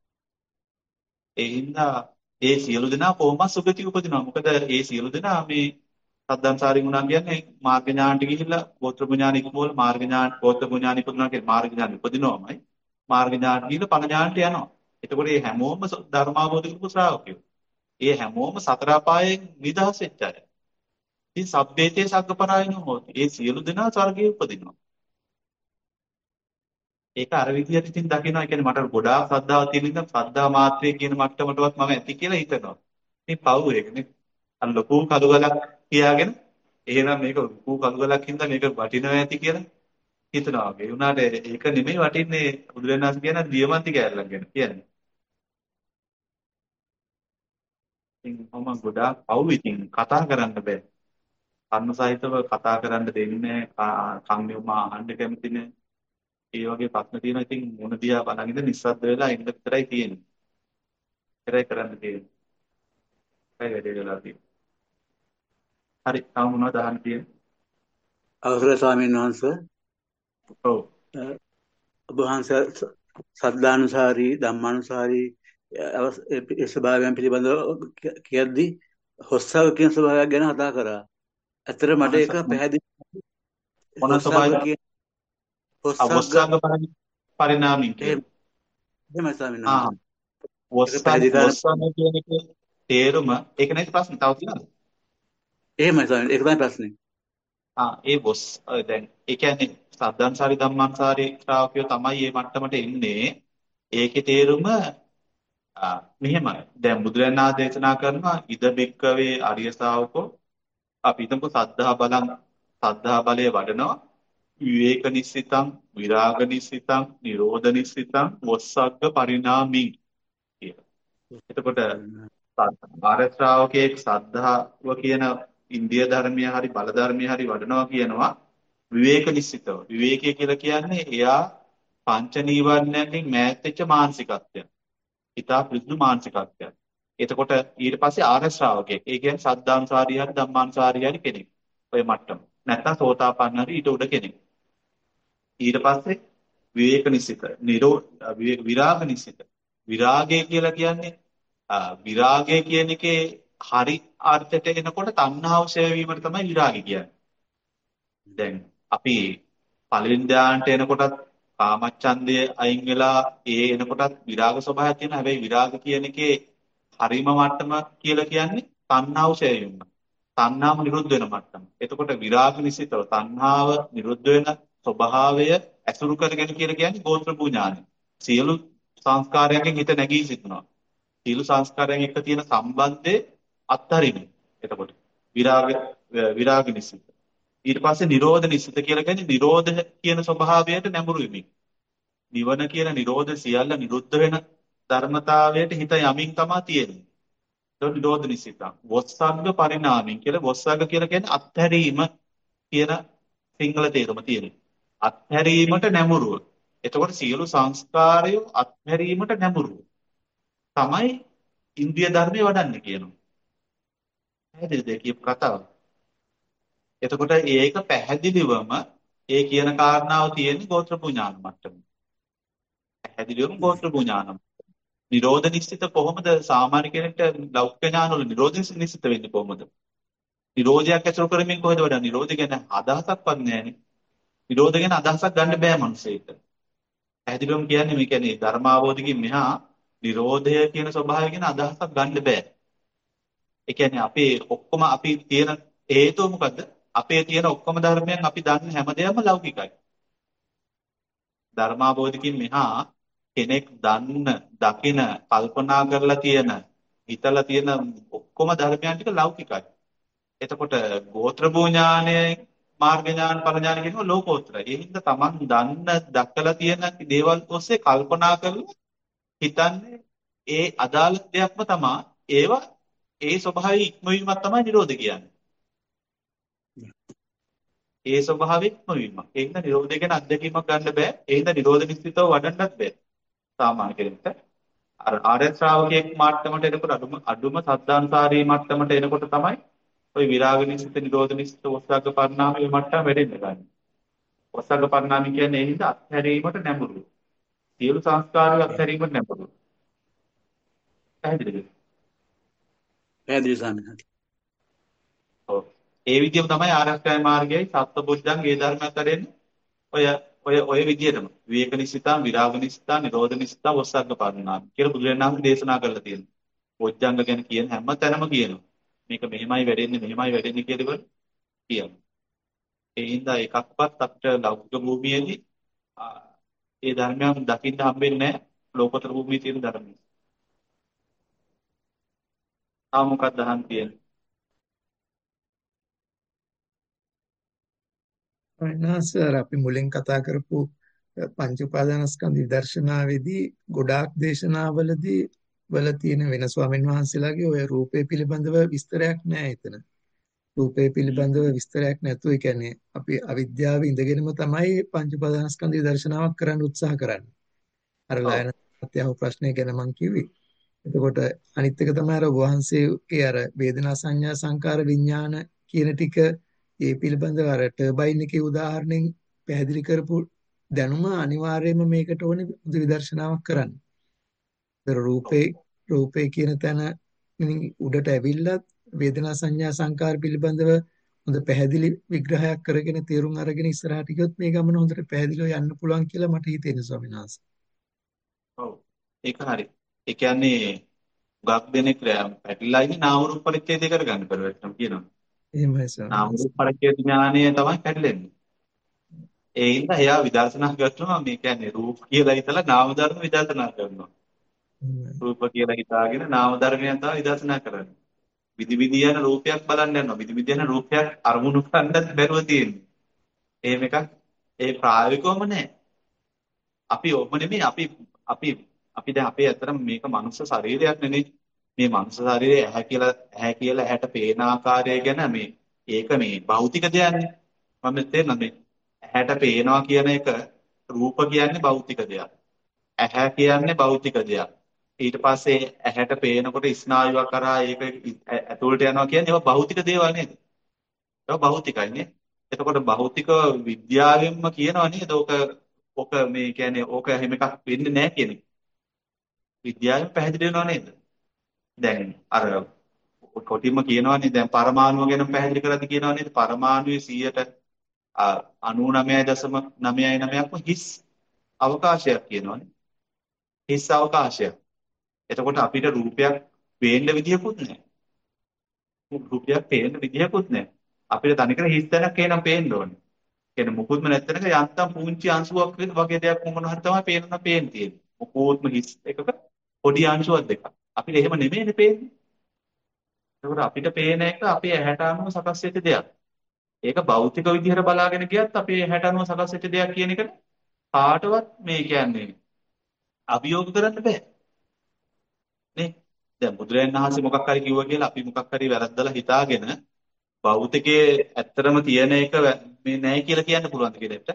ඒ හින්දා ඒ සියලු දෙනා කොහොමද සුගති උපදිනවා. මොකද ඒ සියලු දෙනා මේ සද්ධාන්සාරි වුණා කියන්නේ මාර්ග ඥානට ගිහිල්ලා ගෝත්‍ර ඥාන ඉක්මවල මාර්ග ඥාන ගෝත්‍ර ඥාන ඉපදුනා කියන්නේ මාර්ග ඥාන උපදිනවමයි. මාර්ග ඥාන ගිහිල්ලා ඵල ඥානට යනවා. එතකොට මේ හැමෝම ධර්මාවබෝධ කරපු ශ්‍රාවකයෝ. ඒ හැමෝම සතර අපායෙන් නිදහස් වෙච්ච අය. ඉතින් සබ්බේතේ සග්ගපරායනෝ හොති. ඒ සියලු දෙනා ස්වර්ගයේ උපදිනවා. ඒක අර විදිහට ඉතින් දකිනවා. ඒ කියන්නේ මට ගොඩාක් ශ්‍රද්ධාවක් තියෙන නිසා ශ්‍රද්ධා මාත්‍රය කියන මට්ටමටවත් මම ඇති කියලා හිතනවා. ඉතින් පව් ඒකනේ. අර ලොකු කළුගලක් කියාගෙන එහෙනම් මේක ලොකු කළුගලක් හින්දා මේක වටිනවා ඇති කියලා හිතනවා. ඒ වුණාට ඒක නෙමෙයි වටින්නේ බුදුරජාණන් වහන්සේ කියන දියමන්ති කෑල්ලක් ගැන කියන්නේ. ඉතින් මම ගොඩාක් පව් ඉතින් කතා කරන්න බෑ. කර්ම සහිතව කතා කරන්න දෙන්නේ නැහැ. කම්මියුම අහන්න කැමති නැහැ. ඒ වගේ ප්‍රශ්න තියෙනවා. ඉතින් මොන දිහා බලන් ඉඳ නිස්සද්ද වෙලා ඉන්න විතරයි තියෙන්නේ. ඒතරයි කරන්න තියෙන්නේ. ඒයි වැඩේ වෙලා තියෙන්නේ. හරි. තව මොනවද අහන්න තියෙන්නේ? අවසරයි ස්වාමීන් වහන්සේ. ඔව්. ඔබ වහන්සේ සද්ධානුසාරී ධම්මානුසාරී ඒ ස්වභාවයන් පිළිබඳව කියද්දී හොස්සාව කියන ස්වභාවයක් ගැන කතා කරා. ඇත්තට මට ඒක පැහැදිලි මොන ස්වභාවයද? අවස්ථාංග පරිණාමී කියන්නේ. එහෙමයි ස්වාමීන් ආ වහන්සේ. වස්සාංග වස්සාංග කියන එක තේරුම ඒක නේද ප්‍රශ්නේ තව තියෙනවද? එහෙමයි ස්වාමීන් ඒක තමයි ප්‍රශ්නේ. ආ ඒ වොස් අ, දැන් ඒ කියන්නේ සද්ධාන්සාරි ධම්මාන්සාරි ශ්‍රාවකයෝ තමයි මේ මට්ටමට එන්නේ. ඒකේ තේරුම ආ මෙහෙමයි. දැන් බුදුරජාණන් වහන්සේ දේශනා කරනවා ඉද බික්කවේ අරිය ශාවකෝ අපි හිතමු සද්ධා බලං සද්ධා බලය වඩනවා විවේක නිස්සිතං විරාග නිස්සිතං නිරෝධ නිස්සිතං වොස්සග්ග පරිණාමින් කියලා. එතකොට ආර්ය ශ්‍රාවකයෙක් සද්ධාව කියන ඉන්දිය ධර්මයේ හරි බල ධර්මයේ හරි වඩනවා කියනවා විවේක නිස්සිතව. විවේකය කියලා කියන්නේ එයා පංච නීවරණයන්ගෙන් මෑත් වෙච්ච මානසිකත්වයක්. ඊටා පිරිසුදු මානසිකත්වයක්. එතකොට ඊට පස්සේ ආර්ය ශ්‍රාවකයෙක්. ඒ කියන්නේ සද්ධානුසාරී හරි ධම්මානුසාරී හරි කෙනෙක්. ඔය මට්ටම. නැත්නම් සෝතාපන්න හරි ඊට උඩ කෙනෙක්. ඊට පස්සේ විවේක නිසිත, නිරෝ විරාග නිසිත. විරාගය කියලා කියන්නේ ආ, විරාගය කියන එකේ හරි අර්ථයට එනකොට තණ්හාව ඡය වීමට තමයි විරාගය කියන්නේ. දැන් අපි පළවෙනි ධ්‍යානට එනකොටත් කාමච්ඡන්දය අයින් වෙලා ඒ එනකොටත් විරාග ස්වභාවයක් තියෙනවා. හැබැයි විරාග කියන එකේ හරිම මට්ටම කියලා කියන්නේ තණ්හාව ඡය වීම. තණ්හාව නිරුද්ධ වෙන මට්ටම. එතකොට විරාග නිසිතව තණ්හාව නිරුද්ධ වෙන ස්වභාවය ඇසුරු කරගෙන කියලා කියන්නේ ගෝත්‍ර පුඥානයි. සියලු සංස්කාරයන්ගෙන් හිත නැගී සිටිනවා. සියලු සංස්කාරයන් එක්ක තියෙන සම්බන්ධය අත්හරින. එතකොට විරාග විරාග නිසිත. ඊට පස්සේ නිරෝධ නිසිත කියලා කියන්නේ නිරෝධ කියන ස්වභාවයට නැඹුරු වෙමින්. නිවන කියන නිරෝධ සියල්ල නිරුද්ධ වෙන ධර්මතාවයට හිත යමින් තමයි තියෙන්නේ. ඒක නිරෝධ නිසිත. වොස්සග්ග පරිණාමින් කියලා වොස්සග්ග කියලා කියන්නේ අත්හැරීම කියන සිංහල තේරුම තියෙනවා. අත්හැරීමට නැඹුරුව. එතකොට සියලු සංස්කාරය අත්හැරීමට නැඹුරුව තමයි ඉන්ද්‍රිය ධර්මයේ වඩන්නේ කියනවා. පැහැදිලිද කියපු කතාව? එතකොට ඒක පැහැදිලිවම ඒ කියන කාරණාව තියෙන්නේ ගෝත්‍ර පුඥාන මට්ටමේ. පැහැදිලිවම ගෝත්‍ර පුඥාන. නිරෝධ නිශ්චිත කොහොමද සාමාන්‍ය කෙනෙක්ට ලෞකික ඥාන වල නිරෝධ නිශ්චිත වෙන්නේ කොහොමද? නිරෝධයක් ඇසුරු කරමින් කොහෙද වඩන්නේ? නිරෝධ ගැන අදහසක්වත් නැහැනේ. නිරෝධ ගැන අදහසක් ගන්න බෑ මනුස්සයෙක්ට. පැහැදිලිවම කියන්නේ මේ කියන්නේ ධර්මාවබෝධකින් මෙහා නිරෝධය කියන ස්වභාවය ගැන අදහසක් ගන්න බෑ. ඒ කියන්නේ අපේ ඔක්කොම අපි තියෙන හේතුව මොකද්ද? අපේ තියෙන ඔක්කොම ධර්මයන් අපි දන්න හැමදේම ලෞකිකයි. ධර්මාබෝධකින් මෙහා කෙනෙක් දන්න, දකින, කල්පනා කරලා තියෙන, හිතලා තියෙන ඔක්කොම ධර්මයන් ටික ලෞකිකයි. එතකොට ගෝත්‍ර භූඥානය, මාර්ග ඥාන, පර ඥාන කියනවා ලෝකෝත්තරයි. ඒ හින්දා Taman දන්න, දැකලා තියෙන දේවල් ඔස්සේ කල්පනා කරලා හිතන්නේ ඒ අදාළ දෙයක්ම තමයි. ඒවා ඒ ස්වභාවය ඉක්මවීමක් තමයි නිරෝධ කියන්නේ. ඒ ස්වභාවය ඉක්මවීමක්. ඒක න නිරෝධය ගැන අත්දැකීමක් ගන්න බෑ. ඒ හින්දා නිරෝධ නිශ්චිතව වඩන්නත් බෑ. සාමාන්‍ය කෙනෙක්ට. අර ආර්ය ශ්‍රාවකයෙක් මට්ටමට එනකොට අඩුම අඩුම සද්ධාන්සාරී මට්ටමට එනකොට තමයි ওই විරාග නිශ්චිත, නිරෝධ නිශ්චිත, වස්සග්ග පරිණාමයේ මට්ටම වැඩෙන්න ගන්න. වස්සග්ග පරිණාමය කියන්නේ ඒ හින්දා අත්හැරීමට නැඹුරු. සියලු සංස්කාරවල අත්හැරීමට නැඹුරු. පැහැදිලිද? පැහැදිලි ස්වාමීන්. ඔව්. ඒ විදිහම තමයි ආරක්ෂාය මාර්ගයයි සත්බුද්ධං ඒ ධර්මයක් කරන්නේ. ඔය ඔය ඔය විදිහටම විවේක නිසිතා, විරාග නිසිතා, නිරෝධ නිසිතා, වස්සග්ග පරිණාමය කියලා බුදුරජාණන් වහන්සේ දේශනා කරලා තියෙනවා. බොජ්ජංග ගැන කියන හැම තැනම කියනවා. මේක මෙහෙමයි වැඩෙන්නේ, මෙහෙමයි වැඩෙන්නේ කියලා කියනවා. ඒ හින්දා එකක්වත් අපිට ලෞකික භූමියේදී ඒ ධර්මයන් දකින්න හම්බෙන්නේ නැහැ. ලෝකෝත්තර භූමියේ තියෙන ධර්ම. ආ මොකක්ද අහන් තියෙන්නේ? අයිනාසර් අපි මුලින් කතා කරපු පංච උපාදානස්කන්ධ විදර්ශනාවේදී ගොඩාක් දේශනාවලදී වල තියෙන වෙන ස්වාමීන් වහන්සේලාගේ ඔය රූපේ පිළිබඳව විස්තරයක් නැහැ එතන. රූපේ පිළිබඳව විස්තරයක් නැතුව ඒ කියන්නේ අපි අවිද්‍යාවේ ඉඳගෙනම තමයි පංච උපාදානස්කන්ධ විදර්ශනාවක් කරන්න උත්සාහ කරන්නේ. අර ලයන සත්‍යව ප්‍රශ්නය ගැන මම කිව්වේ. එතකොට අනිත් එක තමයි අර වහන්සේගේ අර වේදනා සංඥා සංකාර විඥාන කියන ටික ඒ පිළිබඳව අර ටර්බයින් එකේ උදාහරණයෙන් පැහැදිලි කරපු දැනුම අනිවාර්යයෙන්ම මේකට ඕනේ බුදු විදර්ශනාවක් කරන්න. ඒතර රූපේ රූපේ කියන තැන උඩට ඇවිල්ලා වේදනා සංඥා සංකාර පිළිබඳව හොඳ පැහැදිලි විග්‍රහයක් කරගෙන තේරුම් අරගෙන ඉස්සරහට ගියොත් මේ ගමන හොඳට පැහැදිලිව යන්න පුළුවන් කියලා මට හිතෙනවා ස්වාමීන් වහන්සේ. ඔව්. ඒක හරි. ඒ කියන්නේ ගක් දෙනෙක් පැටලිලා ඉන්නේ නාම රූප පරිච්ඡේදය කරගන්න පෙරවැටම කියනවා. එහෙමයි ස්වාමීන් නාම වහන්සේ. රූප පරිච්ඡේද ඥානය තමයි පැටලෙන්නේ. ඒ හින්දා එයා විදර්ශනා කරනවා මේ කියන්නේ රූප කියලා හිතලා නාම ධර්ම විදර්ශනා කරනවා. එහෙමයි. රූප කියලා හිතාගෙන නාම ධර්මයන් තමයි විදර්ශනා කරන්නේ. විදි විදි යන රූපයක් බලන්න යනවා. විදි විදි යන රූපයක් අරමුණු කරන්නත් බැරුව තියෙන්නේ. එහෙම එකක් ඒ ප්‍රායෝගිකවම නැහැ. අපි ඔබ නෙමෙයි අපි අපි අපි දැන් අපේ ඇත්තටම මේක මනුස්ස ශරීරයක් නෙනේ. මේ මනුස්ස ශරීරය ඇහැ කියලා ඇහැ කියලා ඇහැට පේන ආකාරය ගැන මේ ඒක මේ භෞතික දෙයක්නේ. මම තේරෙනවද මේ ඇහැට පේනවා කියන එක රූප කියන්නේ භෞතික දෙයක්. ඇහැ කියන්නේ භෞතික දෙයක්. ඊට පස්සේ ඇහැට පේනකොට ස්නායුවක් කරා ඒක ඇතුළට යනවා කියන්නේ ඒවා භෞතික දේවල් නේද? ඒවා භෞතිකයි නේ. එතකොට භෞතික විද්‍යාවෙන්ම කියනවා නේද? ඕක ඕක මේ කියන්නේ ඕක හැම එකක් වෙන්නේ නැහැ කියන එක. විද්‍යාවෙන් පැහැදිලි වෙනව නේද? දැන් අර කොටිම කියනවානේ දැන් පරමාණුව ගැන පැහැදිලි කරද්දි කියනවා නේද? පරමාණුවේ සියයට අනූනවය දශම නවයයි නවයක්ම හිස් අවකාශයක් කියනවානේ. හිස් අවකාශයක්. එතකොට අපිට රූපයක් පේන්න විදියකුත් නැහැ. රූපයක් පේන්න විදියකුත් නැහැ. අපිට තනිකර හිස් තැනක් එනම් පේන්න ඕනේ. කියන්නේ මුකුත්ම නැත්තනක යන්තම් පුංචි අංශුවක් වගේ දෙයක් මොන හරි තමයි පේන්න පේන්න තියෙන්නේ. මුකුත්ම හිස් එකක පොඩි අංශුවක් දෙකක්. අපිට එහෙම නෙමෙයිනේ පේන්නේ. ඒකට අපිට පේන එක අපේ ඇහැට අනුව සකස් වෙච්ච දෙයක්. ඒක භෞතික විදිහට බලාගෙන ගියත් අපේ ඇහැට අනුව සකස් වෙච්ච දෙයක් කියන එක කාටවත් මේ කියන්නේ අභියෝග කරන්න බෑ. නේ? දැන් බුදුරජාණන් වහන්සේ මොකක් හරි කිව්වා කියලා අපි මොකක් හරි වැරද්දලා හිතාගෙන භෞතිකයේ ඇත්තරම තියෙන එක මේ නැහැ කියලා කියන්න පුළුවන්ද කෙනෙක්ට?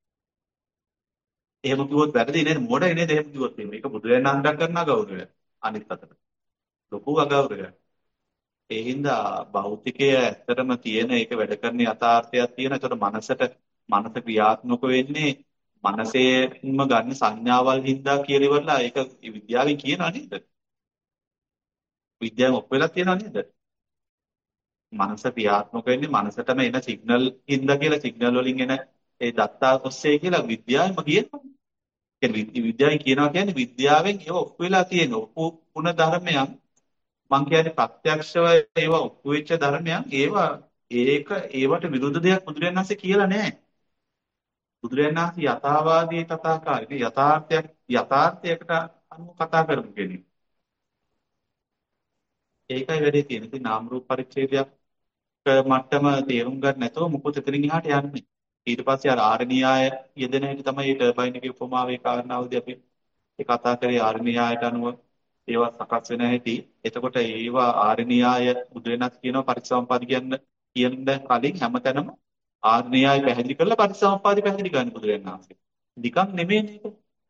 එහෙම කිව්වොත් වැරදි නේද? මොඩයි නේද එහෙම කිව්වොත් එහෙම. ඒක බුදුරජාණන් වහන්සේට කරන අගෞරවය. අනිත් අතට. ලොකු අගෞරවයක්. ඒ හින්දා භෞතිකය ඇත්තටම තියෙන ඒක වැඩ කරන යථාර්ථයක් තියෙන. ඒතකොට මනසට මනස ක්‍රියාත්මක වෙන්නේ මනසේම ගන්න සංඥාවල් හින්දා කියලා ඉවරලා ඒක විද්‍යාවෙන් කියනවා නේද? විද්‍යාවෙන් ඔප්පු වෙලා තියෙනවා නේද? මනස ක්‍රියාත්මක වෙන්නේ මනසටම එන සිග්නල් හින්දා කියලා සිග්නල් වලින් එන ඒ දත්තා ඔස්සේ කියලා විද්‍යාවෙම කියනවා. කියන්නේ විද්‍යාවෙන් කියනවා කියන්නේ විද්‍යාවෙන් ඒව ඔප්පු වෙලා තියෙන ඔප්පු වුණ ධර්මයන් මං කියන්නේ ප්‍රත්‍යක්ෂව ඒවා ඔප්පු වෙච්ච ධර්මයන් ඒවා ඒක ඒවට විරුද්ධ දෙයක් බුදුරජාණන් වහන්සේ කියලා නැහැ. බුදුරජාණන් වහන්සේ යථාවාදී කතාකාරී යථාර්ථයක් යථාර්ථයකට අනුව කතා කරපු කෙනෙක්. ඒකයි වැඩේ තියෙන්නේ. ඉතින් නාම රූප පරිච්ඡේදයක් මට්ටම තේරුම් ගන්න නැතුව මොකද එතනින් එහාට යන්නේ. ඊට පස්සේ අර ආරණ්‍යය යෙදෙන හැටි තමයි මේ ටර්බයින් එකේ උපමාවේ කාරණාවදී අපි ඒ කතා කරේ ආරණ්‍යයට අනුව ඒවා සකස් වෙන හැටි. එතකොට ඒවා ආරණ්‍යය බුදුරණස් කියනවා පරිසම්පාද කියන්න කියන්න කලින් හැමතැනම ආරණ්‍යය පැහැදිලි කරලා පරිසම්පාදي පැහැදිලි කරන්න බුදුරණන් වහන්සේ. නිකන් නෙමෙයි නේද?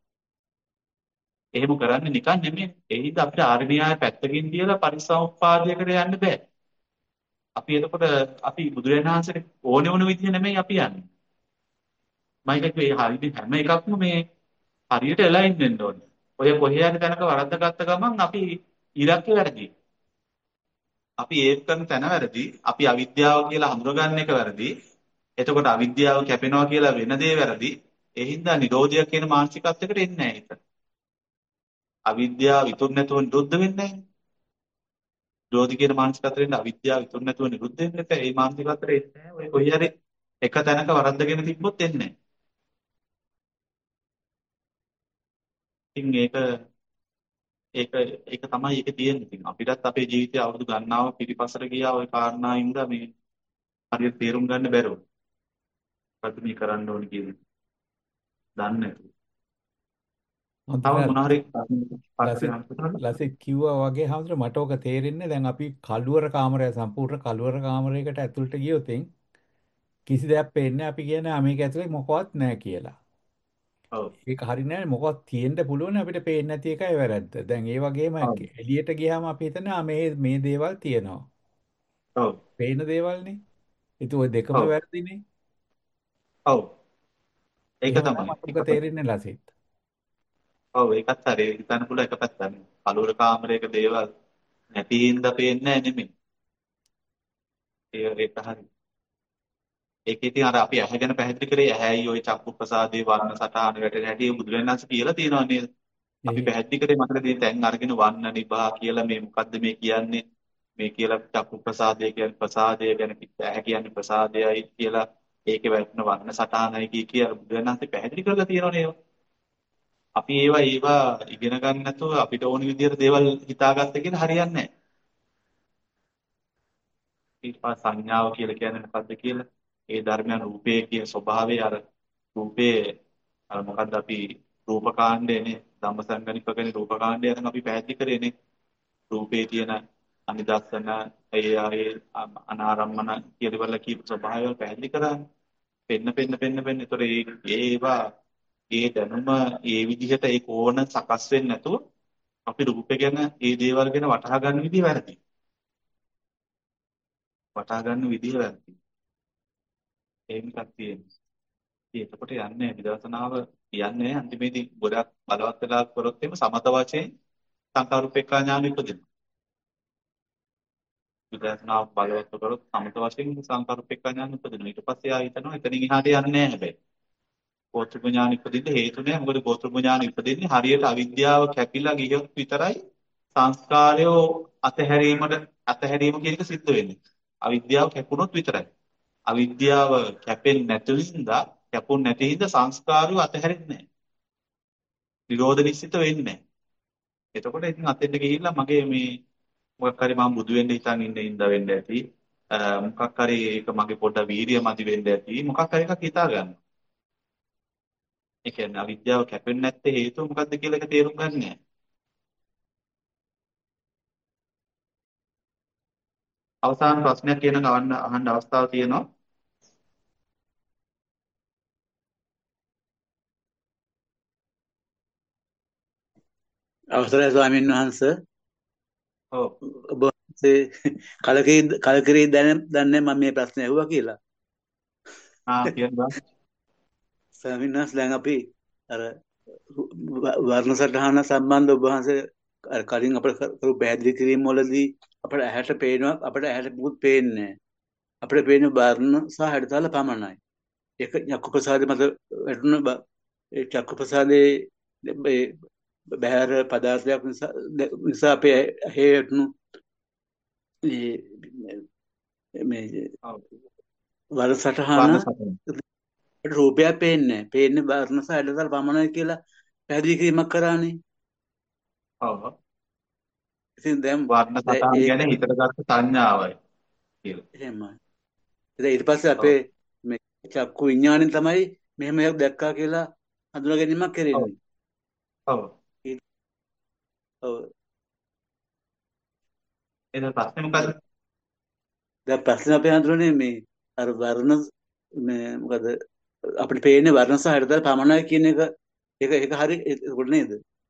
එහෙම කරන්නේ නිකන් නෙමෙයි. ඒ හින්දා අපිට ආරණ්‍යය පැත්තකින් තියලා පරිසම්පාදයකට යන්න බෑ. අපි එතකොට අපි බුදුරජාණන් වහන්සේට ඕනේ ඕන විදිහ නෙමෙයි අපි යන්නේ. මම කියන්නේ හරියට හැම එකක්ම මේ හරියට එලයින් වෙන්න ඕනේ. ඔය කොහේ හරි තැනක වරද්ද ගත්ත ගමන් අපි ඉරක්කේ වැරදි. අපි ඒක කරන තැන වැරදි. අපි අවිද්‍යාව කියලා හඳුනගන්න එක වැරදි. එතකොට අවිද්‍යාව කැපෙනවා කියලා වෙන දේ වැරදි. ඒ හින්දා නිරෝධය කියන මානසිකත්වයකට එන්නේ නැහැ ඒක. අවිද්‍යාව විතුරු නැතුව නිරුද්ධ වෙන්නේ නැහැ. නිරෝධි කියන මානසිකත්වයෙන් අවිද්‍යාව විතුරු නැතුව නිරුද්ධ වෙන්නේ නැහැ. ඒ මානසිකත්වයට එන්නේ නැහැ. ඔය කොහේ හරි එක තැනක වරද්දගෙන තිබ්බොත් එන්නේ නැහැ. ඉතින් ඒක ඒක ඒක තමයි ඒකේ තියෙන්නේ. ඉතින් අපිටත් අපේ ජීවිතය අවුරුදු ගණනාව පිටිපස්සට ගියා ওই කාරණායින්ද මේ හරියට තේරුම් ගන්න බැරුව. මොකද්ද මේ කරන්න ඕනේ කියන්නේ. දන්නේ නැතුව. තව හඳුනා මොන හරි ලසිත් ලසිත් කිව්වා වගේ හඳුන මට ඔක තේරෙන්නේ දැන් අපි කළුවර කාමරය සම්පූර්ණ කළුවර කාමරයකට ඇතුළට ගියොත් කිසි දෙයක් පේන්නේ අපි කියන්නේ මේක ඇතුලේ මොකවත් නැහැ කියලා. ඔව් ඒක හරි නෑ මොකක්ද තියෙන්න පුළුවන් අපිට පේන්නේ නැති එකයි වැරද්ද. දැන් ඒ වගේම ඔව් එළියට ගියාම අපි හිතනවා මේ මේ දේවල් තියෙනවා. ඔව් පේන දේවල්නේ. ඉතින් ওই දෙකම ඔව් වැරදිනේ. ඔව් ඒක එහෙම නම් තමයි. මට එක ඔක පැත්ත. තේරෙන්නේ ලසිත්. ඔව් ඒකත් හරි. හිතන්න පුළුවන් එක පැත්තක්. කලුවර කාමරයක දේවල් නැති හින්දා පේන්නේ නැහැ නෙමෙයි. ඒ ඒක හරි. ඒක ඉතින් අර අපි ඇහැ ගැන පැහැදිලි කරේ ඇහැයි ওই චක්කු ප්‍රසාදේ වර්ණ සටහන වැටෙන හැටි බුදුරජාණන් වහන්සේ කියලා තියෙනවා නේද? අපි ඒ පැහැදිලි කරේ මතකද මේ තැන් අරගෙන වන්න නිභා කියලා මේ මොකද්ද මේ කියන්නේ? මේ කියලා චක්කු ප්‍රසාදය කියන්නේ ප්‍රසාදය ගැන ඇහැ කියන්නේ ප්‍රසාදයයි කියලා ඒකේ වැටෙන වර්ණ සටහනයි කිය කියලා බුදුරජාණන්සේ පැහැදිලි කරලා තියෙනවනේ ඒවා. අපි ඒවා ඒවා ඉගෙන ගන්න නැතුව අපිට ඕන විදිහට දේවල් හිතාගත්ත කියලා හරියන්නේ නැහැ. ඊට පස්සේ සංඥාව කියලා කියන්නේ මොකද්ද කියලා ඒ ධර්මයන් රූපයේ කියන ස්වභාවය අර රූපයේ අර මොකද්ද අපි රූපකාණ්ඩයනේ ධම්මසංගණිකකනේ රූපකාණ්ඩය යන අපි පැහැදිලි කරේනේ රූපේ තියෙන අනිදස්සන ඒ ආයේ අනාරම්මන කියලා වල කීප ස්වභාවය පැහැදිලි කරානේ පෙන්න පෙන්න පෙන්න පෙන්න ඒතර ඒ ඒවා ඒ දැනුම ඒ විදිහට ඒ කෝණ සකස් වෙන්නේ නැතුව අපි රූපේ ගැන ඒ දේවල් ගැන වටහා ගන්න විදිහ වැරදි වටහා ගන්න විදිහ වැරදි ඒකක් තියෙනවා ඉතින් එතකොට යන්නේ විදර්ශනාව කියන්නේ අන්තිමේදී ගොඩක් බලවත් වෙලා කරොත් එimhe සමත වශයෙන් සංකාරූපේක්ඛා ඥාන ඉපදිනවා විදර්ශනාව බලවත් කරොත් සමත වශයෙන් සංකාරූපේක්ඛා ඥාන ඉපදිනවා ඊට පස්සේ ආ හිතනවා එතනින් එහාට යන්නේ නැහැ හැබැයි ගෝත්‍රික ඥාන ඉපදින්න හේතු නැහැ මොකද ගෝත්‍රික ඥාන ඉපදින්නේ හරියට අවිද්‍යාව කැපිලා ගියොත් විතරයි සංස්කාරය අතහැරීමට අතහැරීම කියන එක සිද්ධ වෙන්නේ අවිද්‍යාව කැපුණොත් විතරයි අවිද්‍යාව කැපෙන්නේ නැති හින්දා කැපුණ නැති හින්දා සංස්කාරය අතහැරෙන්නේ නැහැ. නිරෝධ නිශ්චිත වෙන්නේ නැහැ. එතකොට ඉතින් අතෙන්ට ගිහිල්ලා මගේ මේ මොකක් හරි මම බුදු වෙන්න හිතන් ඉන්න ඉඳ වෙන්න ඇති. මොකක් හරි ඒක මගේ පොඩ්ඩ වීරිය මදි වෙන්න ඇති. මොකක් හරි එකක් හිතා ගන්න. ඒ කියන්නේ අවිද්‍යාව කැපෙන්නේ නැත්තේ හේතුව මොකද්ද කියලා එක තේරුම් ගන්න නැහැ. අවසාන ප්‍රශ්නයක් කියන ගවන්න අහන්න අවස්ථාවක් තියෙනවා. අවසරයි ස්වාමීන් වහන්සේ. ඔව්. ඔබ වහන්සේ කලකිරී කලකිරී දැන දන්නේ මම මේ ප්‍රශ්නේ අහුවා කියලා. ආ කියනවා. ස්වාමීන් වහන්සේ දැන් අපි අර වර්ණ සටහන සම්බන්ධ ඔබ වහන්සේ අර කලින් අපිට කරු පැහැදිලි කිරීම වලදී අපිට ඇහැට පේනවා අපිට ඇහැට මුකුත් පේන්නේ නැහැ. අපිට පේන වර්ණ සහ හැඩතල පමණයි. ඒක චක්කු ප්‍රසාදේ මත වැටුණු ඒ චක්කු ප්‍රසාදේ බහැර පදාර්ථයක් නිසා නිසා අපේ හේතුණු මේ වර්ණ සටහන රූපයක් පේන්නේ පේන්නේ වර්ණ සහ හැඩතල පමණයි කියලා පැහැදිලි කිරීමක් කරානේ. ඔව්. ඉතින් දැන් වර්ණ සටහන කියන්නේ හිතට ගත්ත සංඥාවයි කියලා. එහෙමයි. ඊට පස්සේ අපේ මේ චක්කු විඥාණයෙන් තමයි මෙහෙම එකක් දැක්කා කියලා හඳුනා ගැනීමක් කරන්නේ. ඔව්. ඔව්. එතන ප්‍රශ්නේ මොකද්ද? දැන් ප්‍රශ්නේ අපේ හඳුනන්නේ මේ අර වර්ණ මේ මොකද අපිට පේන්නේ වර්ණ සහ හැඩතල පමණයි කියන එක ඒක ඒක හරි ඒක නේද?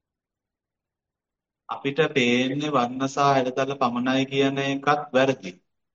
අපිට පේන්නේ වර්ණ සහ හැඩතල පමණයි කියන එකත් වැරදි.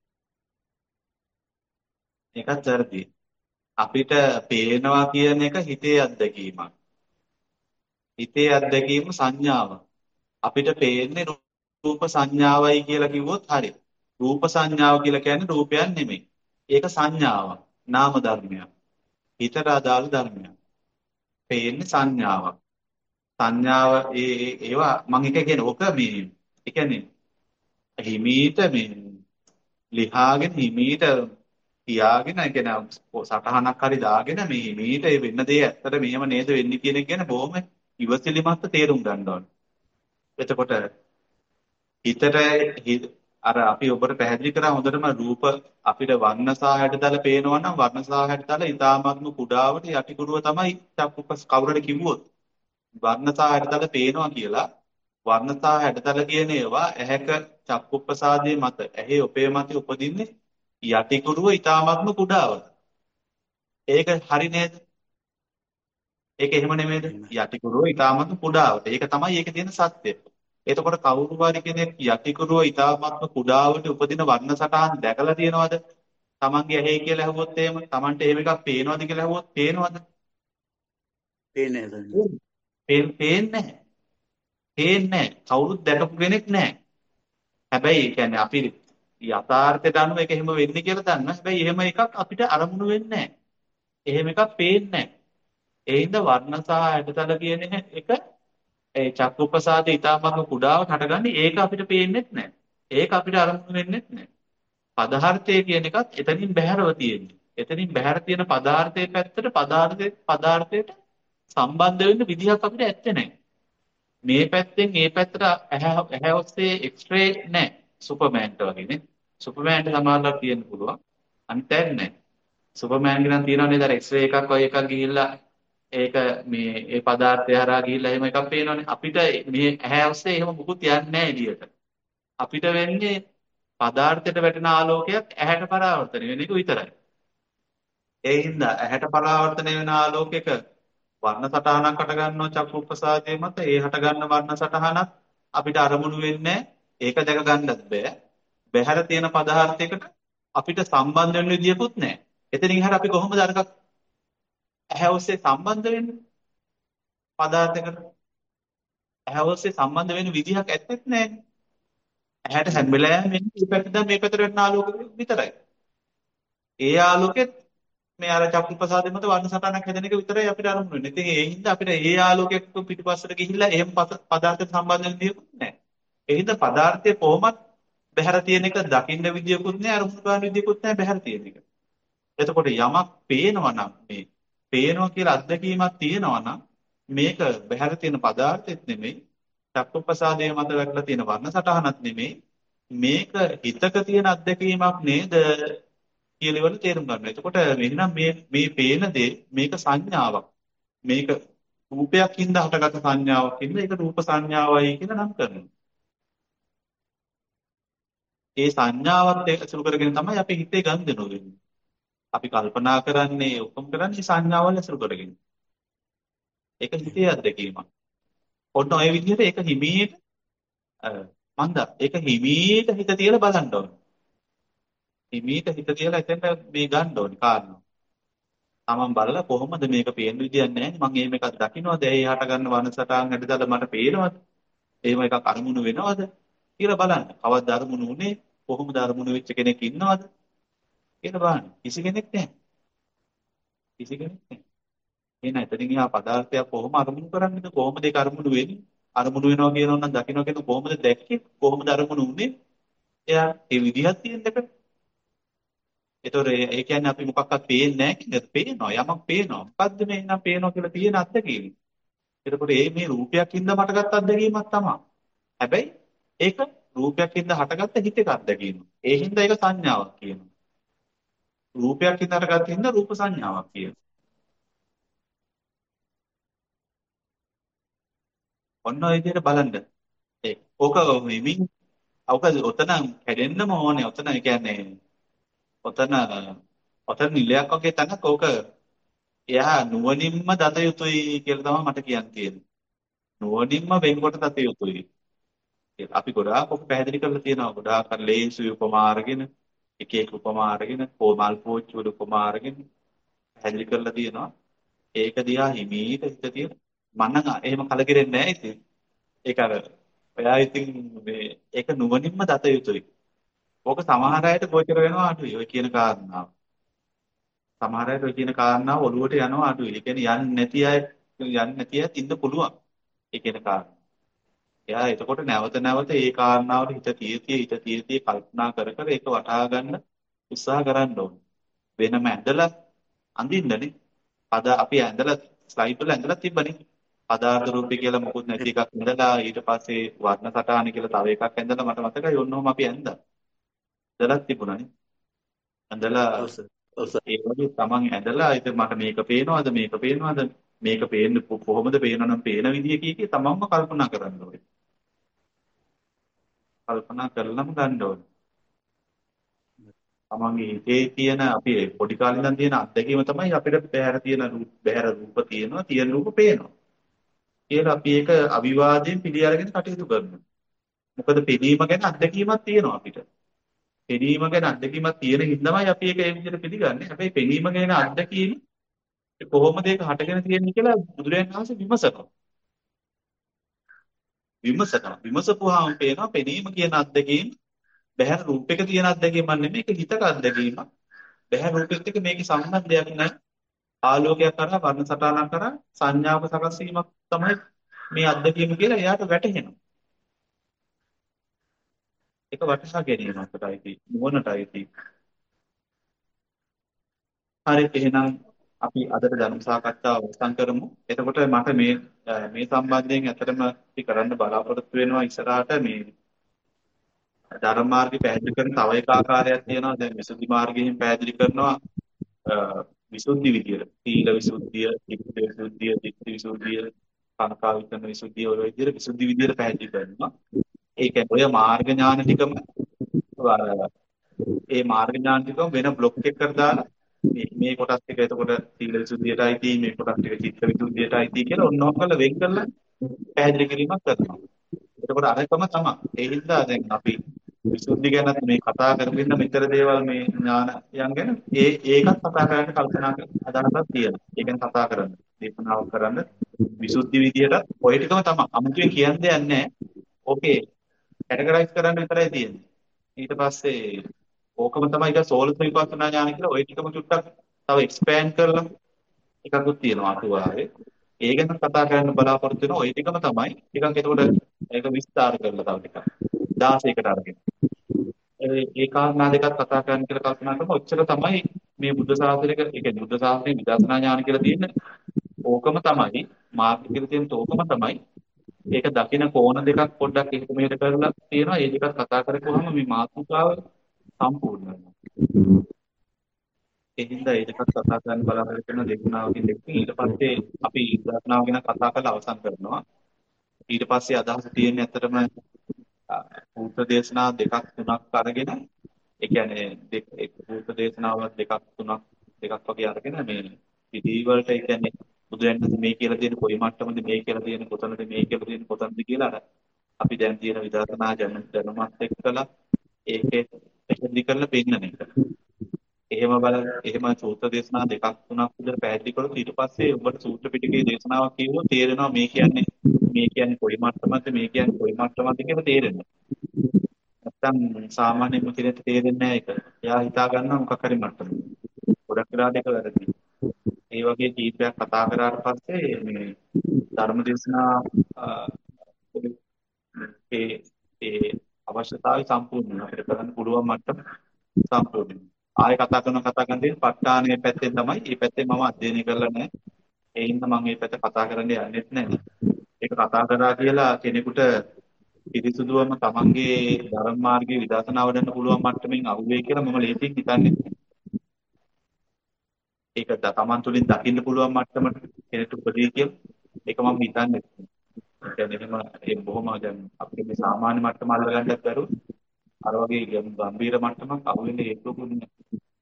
ඒකත් වැරදි. අපිට පේනවා කියන එක හිතේ අත්දැකීමක්. හිතේ අත්දැකීම සංඥාව. අපිට පේන්නේ රූප සංඥාවයි කියලා කිව්වොත් හරි. රූප සංඥාව කියලා කියන්නේ රූපයක් නෙමෙයි. ඒක සංඥාවක්. නාම ධර්මයක්. හිතට අදාළ ධර්මයක්. පේන්නේ සංඥාවක්. සංඥාව ඒ ඒවා මම එක කියන්නේ ඔක මේ ඒ කියන්නේ හිමීට මේ ලිහාගෙන හිමීට තියාගෙන ඒ කියන්නේ සටහනක් හරි දාගෙන මේ හිමීට ඒ වෙන්න දේ ඇත්තට මෙහෙම නේද වෙන්නේ කියන එක ගැන බොහොම ඉවසිලිමත් තේරුම් ගන්න ඕනේ. එතකොට හිතට අර අපි ඔබට පැහැදිලි කරා හොඳටම රූප අපිට වර්ණ සහ හැඩතල පේනවා නම් වර්ණ සහ හැඩතල ඊටාත්ම කුඩාවට යටිකුරුව තමයි චක්කුපස් කවුරුද කිව්වොත් වර්ණ සහ හැඩතල පේනවා කියලා වර්ණ සහ හැඩතල කියන ඒවා ඇහැක චක්කුප්‍රසාදයේ මත ඇහි ඔපේ මත උපදින්නේ යටිකුරුව ඊටාත්ම කුඩාවට. ඒක හරි නේද? ඒක එහෙම නෙමෙයිද? යටිකුරුව ඊටාත්ම කුඩාවට. ඒක තමයි ඒකේ තියෙන සත්‍යය. එතකොට කවුරු හරි කෙනෙක් යටිකුරුව ඊටාත්ම කුඩාවට උපදින වර්ණ සටහන් දැකලා තියෙනවද? Tamange ඇහි කියලා ඇහුවොත් එහෙම Tamanට එහෙම එකක් පේනවද කියලා ඇහුවොත් පේනවද? පේන්නේ නැහැ. පේන්නේ නැහැ. පේන්නේ නැහැ. කවුරුත් දැකපු කෙනෙක් නැහැ. හැබැයි ඒ කියන්නේ අපි යථාර්ථයට අනුව ඒක එහෙම වෙන්නේ කියලා දන්නවා. හැබැයි එහෙම එකක් අපිට අරමුණු වෙන්නේ නැහැ. එහෙම එකක් පේන්නේ නැහැ. ඒ හින්දා වර්ණ සහ හැඩතල කියන එක ඒ චක්කුප්‍රසාදේ ඊටමක කුඩාවට හටගන්නේ ඒක අපිට පේන්නේ නැහැ. ඒක අපිට අරමුණු වෙන්නේ නැහැ. පදාර්ථය කියන එකත් එතනින් බැහැරව තියෙන්නේ. එතනින් බැහැර තියෙන පදාර්ථයේ පැත්තට පදාර්ථයේ පදාර්ථයට සම්බන්ධ වෙන්න විදිහක් අපිට ඇත්තේ නැහැ. මේ පැත්තෙන් මේ පැත්තට ඇහැ ඇහැ ඔස්සේ එක්ස්රේ නැහැ. සුපර්මෑන්ට වගේ නේ. සුපර්මෑන්ට සමානලා තියෙන්න පුළුවන්. අනිත් ඇයි නැහැ. සුපර්මෑන් ගිනම් තියනවා නේද අර එක්ස්රේ එකක් වගේ එකක් ගිහිල්ලා ඒක මේ ඒ පදාර්ථය හරහා ගිහිල්ලා එහෙම එකක් පේනවනේ. අපිට මේ ඇහැ ඔස්සේ එහෙම මුකුත් යන්නේ නැහැ එළියට. අපිට වෙන්නේ පදාර්ථයට වැටෙන ආලෝකයක් ඇහැට පරාවර්තනය වෙන එක විතරයි. ඒ හින්දා ඇහැට පරාවර්තනය වෙන ආලෝකයක වර්ණ සටහනක් හට ගන්නවා චක්කු ප්‍රසාදයේ මත. ඒ හට ගන්න වර්ණ සටහනක් අපිට අරමුණු වෙන්නේ ඒක දැක ගන්නත් බෑ. බහැර තියෙන පදාර්ථයකට අපිට සම්බන්ධ වෙන්න විදියකුත් නැහැ. එතනින් එහාට අපි කොහොමද අරක ඇහැ ඔස්සේ සම්බන්ධ වෙන්නේ? පදාර්ථයකට ඇහැ ඔස්සේ සම්බන්ධ වෙන විදිහක් ඇත්තෙත් නැහැ. ඇහැට හැම වෙලාවෙම එන්නේ මේ පැත්තට මේ පැත්තට වෙන ආලෝකෙ විතරයි. ඒ ආලෝකෙත් මේ අර චක්කු ප්‍රසාදෙ මත වර්ණ සටහනක් හැදෙන එක විතරයි අපිට අරමුණු වෙන්නේ. ඉතින් ඒ හින්දා අපිට ඒ ආලෝකයක් පිටිපස්සට ගිහිල්ලා එහෙම පදාර්ථයට සම්බන්ධ වෙන්න දෙයක් නැහැ. ඒ හින්දා පදාර්ථයේ කොහොමත් බහැර තියෙන එක දකින්න විදියකුත් නැහැ, අරමුණු ගන්න විදියකුත් නැහැ බහැර තියෙන එක. එතකොට යමක් පේනවා නම් මේ පේනවා කියලා අත්දැකීමක් තියෙනවා නම් මේක බහැර තියෙන පදාර්ථෙත් නෙමෙයි, චක්කු ප්‍රසාදයේ මත වැටලා තියෙන වර්ණ සටහනක් නෙමෙයි, මේක හිතක තියෙන අත්දැකීමක් නේද කියලා ඉවල තේරුම් ගන්න. එතකොට එහෙනම් මේ මේ පේන දේ මේක සංඥාවක්. මේක රූපයක් හින්දා හටගත් සංඥාවක් හින්දා ඒක රූප සංඥාවයි කියලා නම් කරනවා. ඒ සංඥාවත් ඒක අසුරු කරගෙන තමයි අපි හිතේ ගන්දෙනු වෙන්නේ. අපි කල්පනා කරන්නේ ඔක්කොම කරන්නේ සංඥාවල් අසුරු කරගෙන. ඒක හිතේ අත්දැකීමක්. ඔන්න ඔය විදිහට ඒක හිමීට මන්ද ඒක හිමීට හිත තියලා බලන්න ඕනේ. හිමීට හිත තියලා එතෙන්ට මේ ගන්න ඕනේ කාරණා. තමන් බලලා කොහොමද මේක පේන්න විදියක් නැහැ. මම එහෙම එකක් දකින්නවද? ඒ හට ගන්න වනසටහන් හැදලා මට පේනවද? එහෙම එකක් අරමුණු වෙනවද? කියලා බලන්න. කවද්ද අරමුණු උනේ? කොහොමද අරමුණු වෙච්ච කෙනෙක් ඉන්නවද? කියලා බලන්න. කිසි කෙනෙක් නැහැ. කිසි කෙනෙක් නැහැ. එහෙනම් එතනින් එහා පදාර්ථයක් කොහොම අරමුණු කරන්නේද? කොහොමද ඒක අරමුණු වෙන්නේ? අරමුණු වෙනවා කියනවා නම් දකින්න කියන කොහොමද දැක්කේ? කොහොමද අරමුණු උනේ? එයා ඒ විදිහක් තියෙන දෙක. ඒතොර ඒ කියන්නේ අපි මොකක්වත් පේන්නේ නැහැ කියලාද? පේනවා. යමක් පේනවා. මොකද්ද මේ නම් පේනවා කියලා තියෙන අත්දැකීම. එතකොට ඒ මේ රූපයක් හින්දා මටගත් අත්දැකීමක් තමයි. හැබැයි ඒක රූපයක් හින්දා හටගත්ත හිතේ අත්දැකීම. ඒ හින්දා ඒක සංඥාවක් කියනවා. රූපයක් හින්දා හටගත්ත හින්දා රූප සංඥාවක් කියනවා. ඔන්න ඔය විදිහට බලන්න. ඒ ඕක මිමින් ඕක ඔතන කැඩෙන්නම ඕනේ. ඔතන ඒ කියන්නේ ඔතන ඔතන නිලයක් වගේ තැනක ඕක එයා නුවණින්ම දත යුතුයි කියලා තමයි මට කියන්න තියෙන්නේ. නුවණින්ම වෙන්කොට දත යුතුයි. අපි ගොඩාක් ඔක පැහැදිලි කරලා තියෙනවා. ගොඩාක් අර ලේසු උපමා අරගෙන එක එක උපමා අරගෙන කොමල් පෝච්චි වල උපමා අරගෙන පැහැදිලි කරලා තියෙනවා. ඒක දිහා හිමීට හිත තියෙන මම නම් එහෙම කලකිරෙන්නේ නැහැ ඉතින්. ඒක අර ඔයා ඉතින් මේ ඒක නුවණින්ම දත යුතුයි. ඕක සමහර අයට ගෝචර වෙනවා අඩුයි ඔය කියන කාරණාව. සමහර අයට ඔය කියන කාරණාව ඔළුවට යනවා අඩුයි. ඒ කියන්නේ යන්නේ නැති අය යන්නේ නැති අය තින්න පුළුවන්. ඒ කියන කාරණා. එයා එතකොට නැවත නැවත ඒ කාරණාවට හිත තියතිය හිත තියතිය කල්පනා කර කර ඒක වටහා ගන්න උත්සාහ කරන්න ඕනේ. වෙනම ඇඳලා අඳින්නනේ. අද අපි ඇඳලා ස්ලයිඩ් වල ඇඳලා තිබ්බනේ. පදාර්ථ රූපي කියලා මොකුත් නැති එකක් ඇඳලා ඊට පස්සේ වර්ණ සටහන කියලා තව එකක් ඇඳලා මට මතකයි ඔන්නෝම අපි ඇඳලා. ඇඳලා තිබුණානේ. ඇඳලා ඔව් සර්. ඔව් සර්. ඒ වගේ තමන් ඇඳලා ඉතින් මට මේක පේනවද මේක පේනවද මේක පේන්නේ කොහොමද පේනවනම් පේන විදිය කී කී තමන්ම කල්පනා කරන්න ඕනේ. කල්පනා කරලම ගන්න ඕනේ. තමන්ගේ හිතේ තියෙන අපි පොඩි කාලේ ඉඳන් තියෙන අත්දැකීම තමයි අපිට බහැර තියෙන රූප බහැර රූප තියෙනවා තියෙන රූප පේනවා. කියලා අපි ඒක අවිවාදයෙන් පිළි අරගෙන කටයුතු කරනවා. මොකද පෙනීම ගැන අත්දැකීමක් තියෙනවා අපිට. පෙනීම ගැන අත්දැකීමක් තියෙන හින්දාමයි අපි ඒක ඒ විදිහට පිළිගන්නේ. හැබැයි පෙනීම ගැන අත්දැකීම කොහොමද ඒක හටගෙන තියෙන්නේ කියලා බුදුරජාණන් වහන්සේ විමසනවා. විමසනවා. විමසපුවාම පේනවා පෙනීම කියන අත්දැකීම බහැර රූපයක තියෙන අත්දැකීමක් නෙමෙයි ඒක හිතක අත්දැකීමක්. බහැර රූපෙත් එක්ක මේකේ සම්බන්ධයක් නැහැ. ආලෝකයක් කරා වර්ණ සටහනක් කරා සංඥාවක සකස් වීමක් තමයි මේ අත්දැකීම කියලා එයාට වැටහෙනවා. ඒක වටහා ගැනීමකටයි තියෙන්නේ නුවණටයි තියෙන්නේ. හරි එහෙනම් අපි අදට ධර්ම සාකච්ඡාව අවසන් කරමු. එතකොට මට මේ මේ සම්බන්ධයෙන් ඇත්තටම අපි කරන්න බලාපොරොත්තු වෙනවා ඉස්සරහට මේ ධර්ම මාර්ගය පැහැදිලි කරන තව එක ආකාරයක් තියෙනවා. දැන් විසුද්ධි මාර්ගයෙන් පැහැදිලි කරනවා විසුද්ධි විදියට. සීල විසුද්ධිය, චිත්ත විසුද්ධිය, ධිට්ඨි විසුද්ධිය, කාංකා විතරන විසුද්ධිය ඔය විදියට විසුද්ධි විදියට පැහැදිලි කරනවා. ඒ කියන්නේ ඔය මාර්ග ඥාන ටිකම ඒ මාර්ග ඥාන ටිකම වෙන બ્લોක් එකකට දාලා මේ මේ කොටස් ටික එතකොට සීල විසුද්ධියටයි තියෙන්නේ මේ කොටස් ටික චිත්ත විසුද්ධියටයි තියෙන්නේ කියලා ඔන්නෝම කරලා වෙන් කරලා පැහැදිලි කිරීමක් කරනවා. එතකොට අරකම තමයි. ඒ හින්දා දැන් අපි විසුද්ධි ගැන මේ කතා කරගෙන මෙතර දේවල් මේ ඥානයන් ගැන ඒ ඒකත් කතා කරන්න කල්පනා අදහසක් තියෙනවා. ඒ ගැන කතා කරන්න. දේශනාවක් කරන්න විසුද්ධි විදියට ඔය ටිකම තමයි. අමුතුවෙන් කියන්න දෙයක් නැහැ. ඕකේ කැටගරයිස් කරන්න විතරයි තියෙන්නේ. ඊට පස්සේ ඕකම තමයි ඊට සෝලස විපස්සනා ඥාන කියලා ওই ටිකම චුට්ටක් තව එක්ස්පෑන්ඩ් කරලා එකකුත් තියෙනවා අටුවාවේ. ඒ ගැන කතා කරන්න බලාපොරොත්තු වෙනවා. ওই ටිකම තමයි. ටිකක් එතකොට ඒක විස්තර කරලා තව ටිකක් දාසයකට අරගෙන. ඒ ඒ කාරණා දෙකක් කතා කරන්න කියලා කල්පනා කරම ඔච්චර තමයි මේ බුද්ධ ශාසනයක ඒ කියන්නේ බුද්ධ ශාසනයේ විදර්ශනා ඥාන කියලා තියෙන ඕකම තමයි මාර්ග කියලා තියෙන ඕකම තමයි. ඒක දකින කෝණ දෙකක් පොඩ්ඩක් එක මෙහෙට කරලා තියෙනවා. ඒ දෙකත් කතා කරපුවාම මේ මාතෘකාව සම්පූර්ණ වෙනවා. ඒ හින්දා ඒ දෙකත් කතා කරන්න බලාපොරොත්තු වෙන දේශනාවකින් දෙකකින් ඊට පස්සේ අපි විදර්ශනාව ගැන කතා කරලා අවසන් කරනවා. ඊට පස්සේ අදහස තියෙන්නේ ඇත්තටම සූත්‍ර දේශනා දෙකක් තුනක් අරගෙන ඒ කියන්නේ දෙක එක සූත්‍ර දේශනාවක් දෙකක් තුනක් දෙකක් වගේ අරගෙන මේ විදී වලට ඒ කියන්නේ බුදුරජාණන් මේ කියලා තියෙන කොයි මට්ටමද මේ කියලා තියෙන කොතනද මේ කියලා තියෙන කොතනද කියලා අර අපි දැන් තියෙන විදර්ශනා දැනුමත් එක්කලා ඒකේ පැහැදිලි කරලා පෙන්නන එක. එහෙම බල එහෙම සූත්‍ර දේශනා දෙකක් තුනක් විතර පැහැදිලි කරලා ඊට පස්සේ ඔබට සූත්‍ර පිටකයේ දේශනාවක් කියවුවොත් තේරෙනවා මේ කියන්නේ මේ කියන්නේ කොයි මට්ටමද මේ කියන්නේ කොයි මට්ටමද කියලා තේරෙනවා. නැත්තම් සාමාන්‍යම කෙනෙක්ට තේරෙන්නේ නැහැ ඒක. එයා හිතා ගන්නවා මොකක් හරි මට්ටමක. ගොඩක් වෙලාවට ඒක වැරදි. ඒ වගේ කීපයක් කතා කරාට පස්සේ මේ ධර්ම දේශනා ඒ ඒ අවශ්‍යතාවය සම්පූර්ණ වෙනවා. ඒක කරන්න පුළුවන් මට්ටම සම්පූර්ණ වෙනවා. ආයෙ කතා කරන කතා කරන දේ ප ဋ ාණයේ පැත්තෙන් තමයි. මේ පැත්තේ මම අධ්‍යයනය කරලා නැහැ. ඒ හින්දා මම මේ පැත්ත කතා කරන්න යන්නෙත් නැහැ. ඒක කතා කරා කියලා කෙනෙකුට පිරිසුදුවම තමන්ගේ ධර්ම මාර්ගයේ විදර්ශනා වඩන්න පුළුවන් මට්ටමින් අහුවේ කියලා මම ලේසියෙන් හිතන්නේ නැහැ. ඒක තමන් තුළින් දකින්න පුළුවන් මට්ටමට කෙනෙකුට උපදී කියලා ඒක මම හිතන්නේ නැහැ. ඒ කියන්නේ එහෙම ඒ බොහොම දැන් අපිට මේ සාමාන්‍ය මට්ටම අල්ලගන්නත් බැරුව අර වගේ ගැඹීර මට්ටමක් අහුවෙන්නේ හේතුකුත් නැහැ.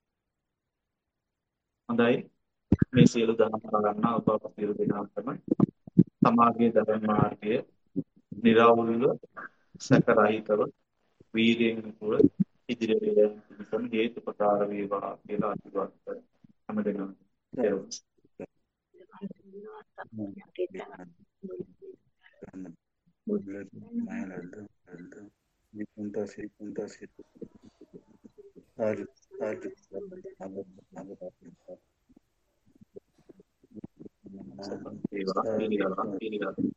හොඳයි මේ සියලු දහම් කරගන්නා ඔබ අප සියලු දෙනාටම සමාගයේ ධර්ම මාර්ගය නිරවුල්ව සකරායිතව වීර්යයෙන් පුර ඉදිරියට යන පිණිසම හේතුපකාර වේවා කියලා ආශිර්වාද කරමි. හැමදෙනාම ඒවා පිළිගන්නවා පිළිගන්නවා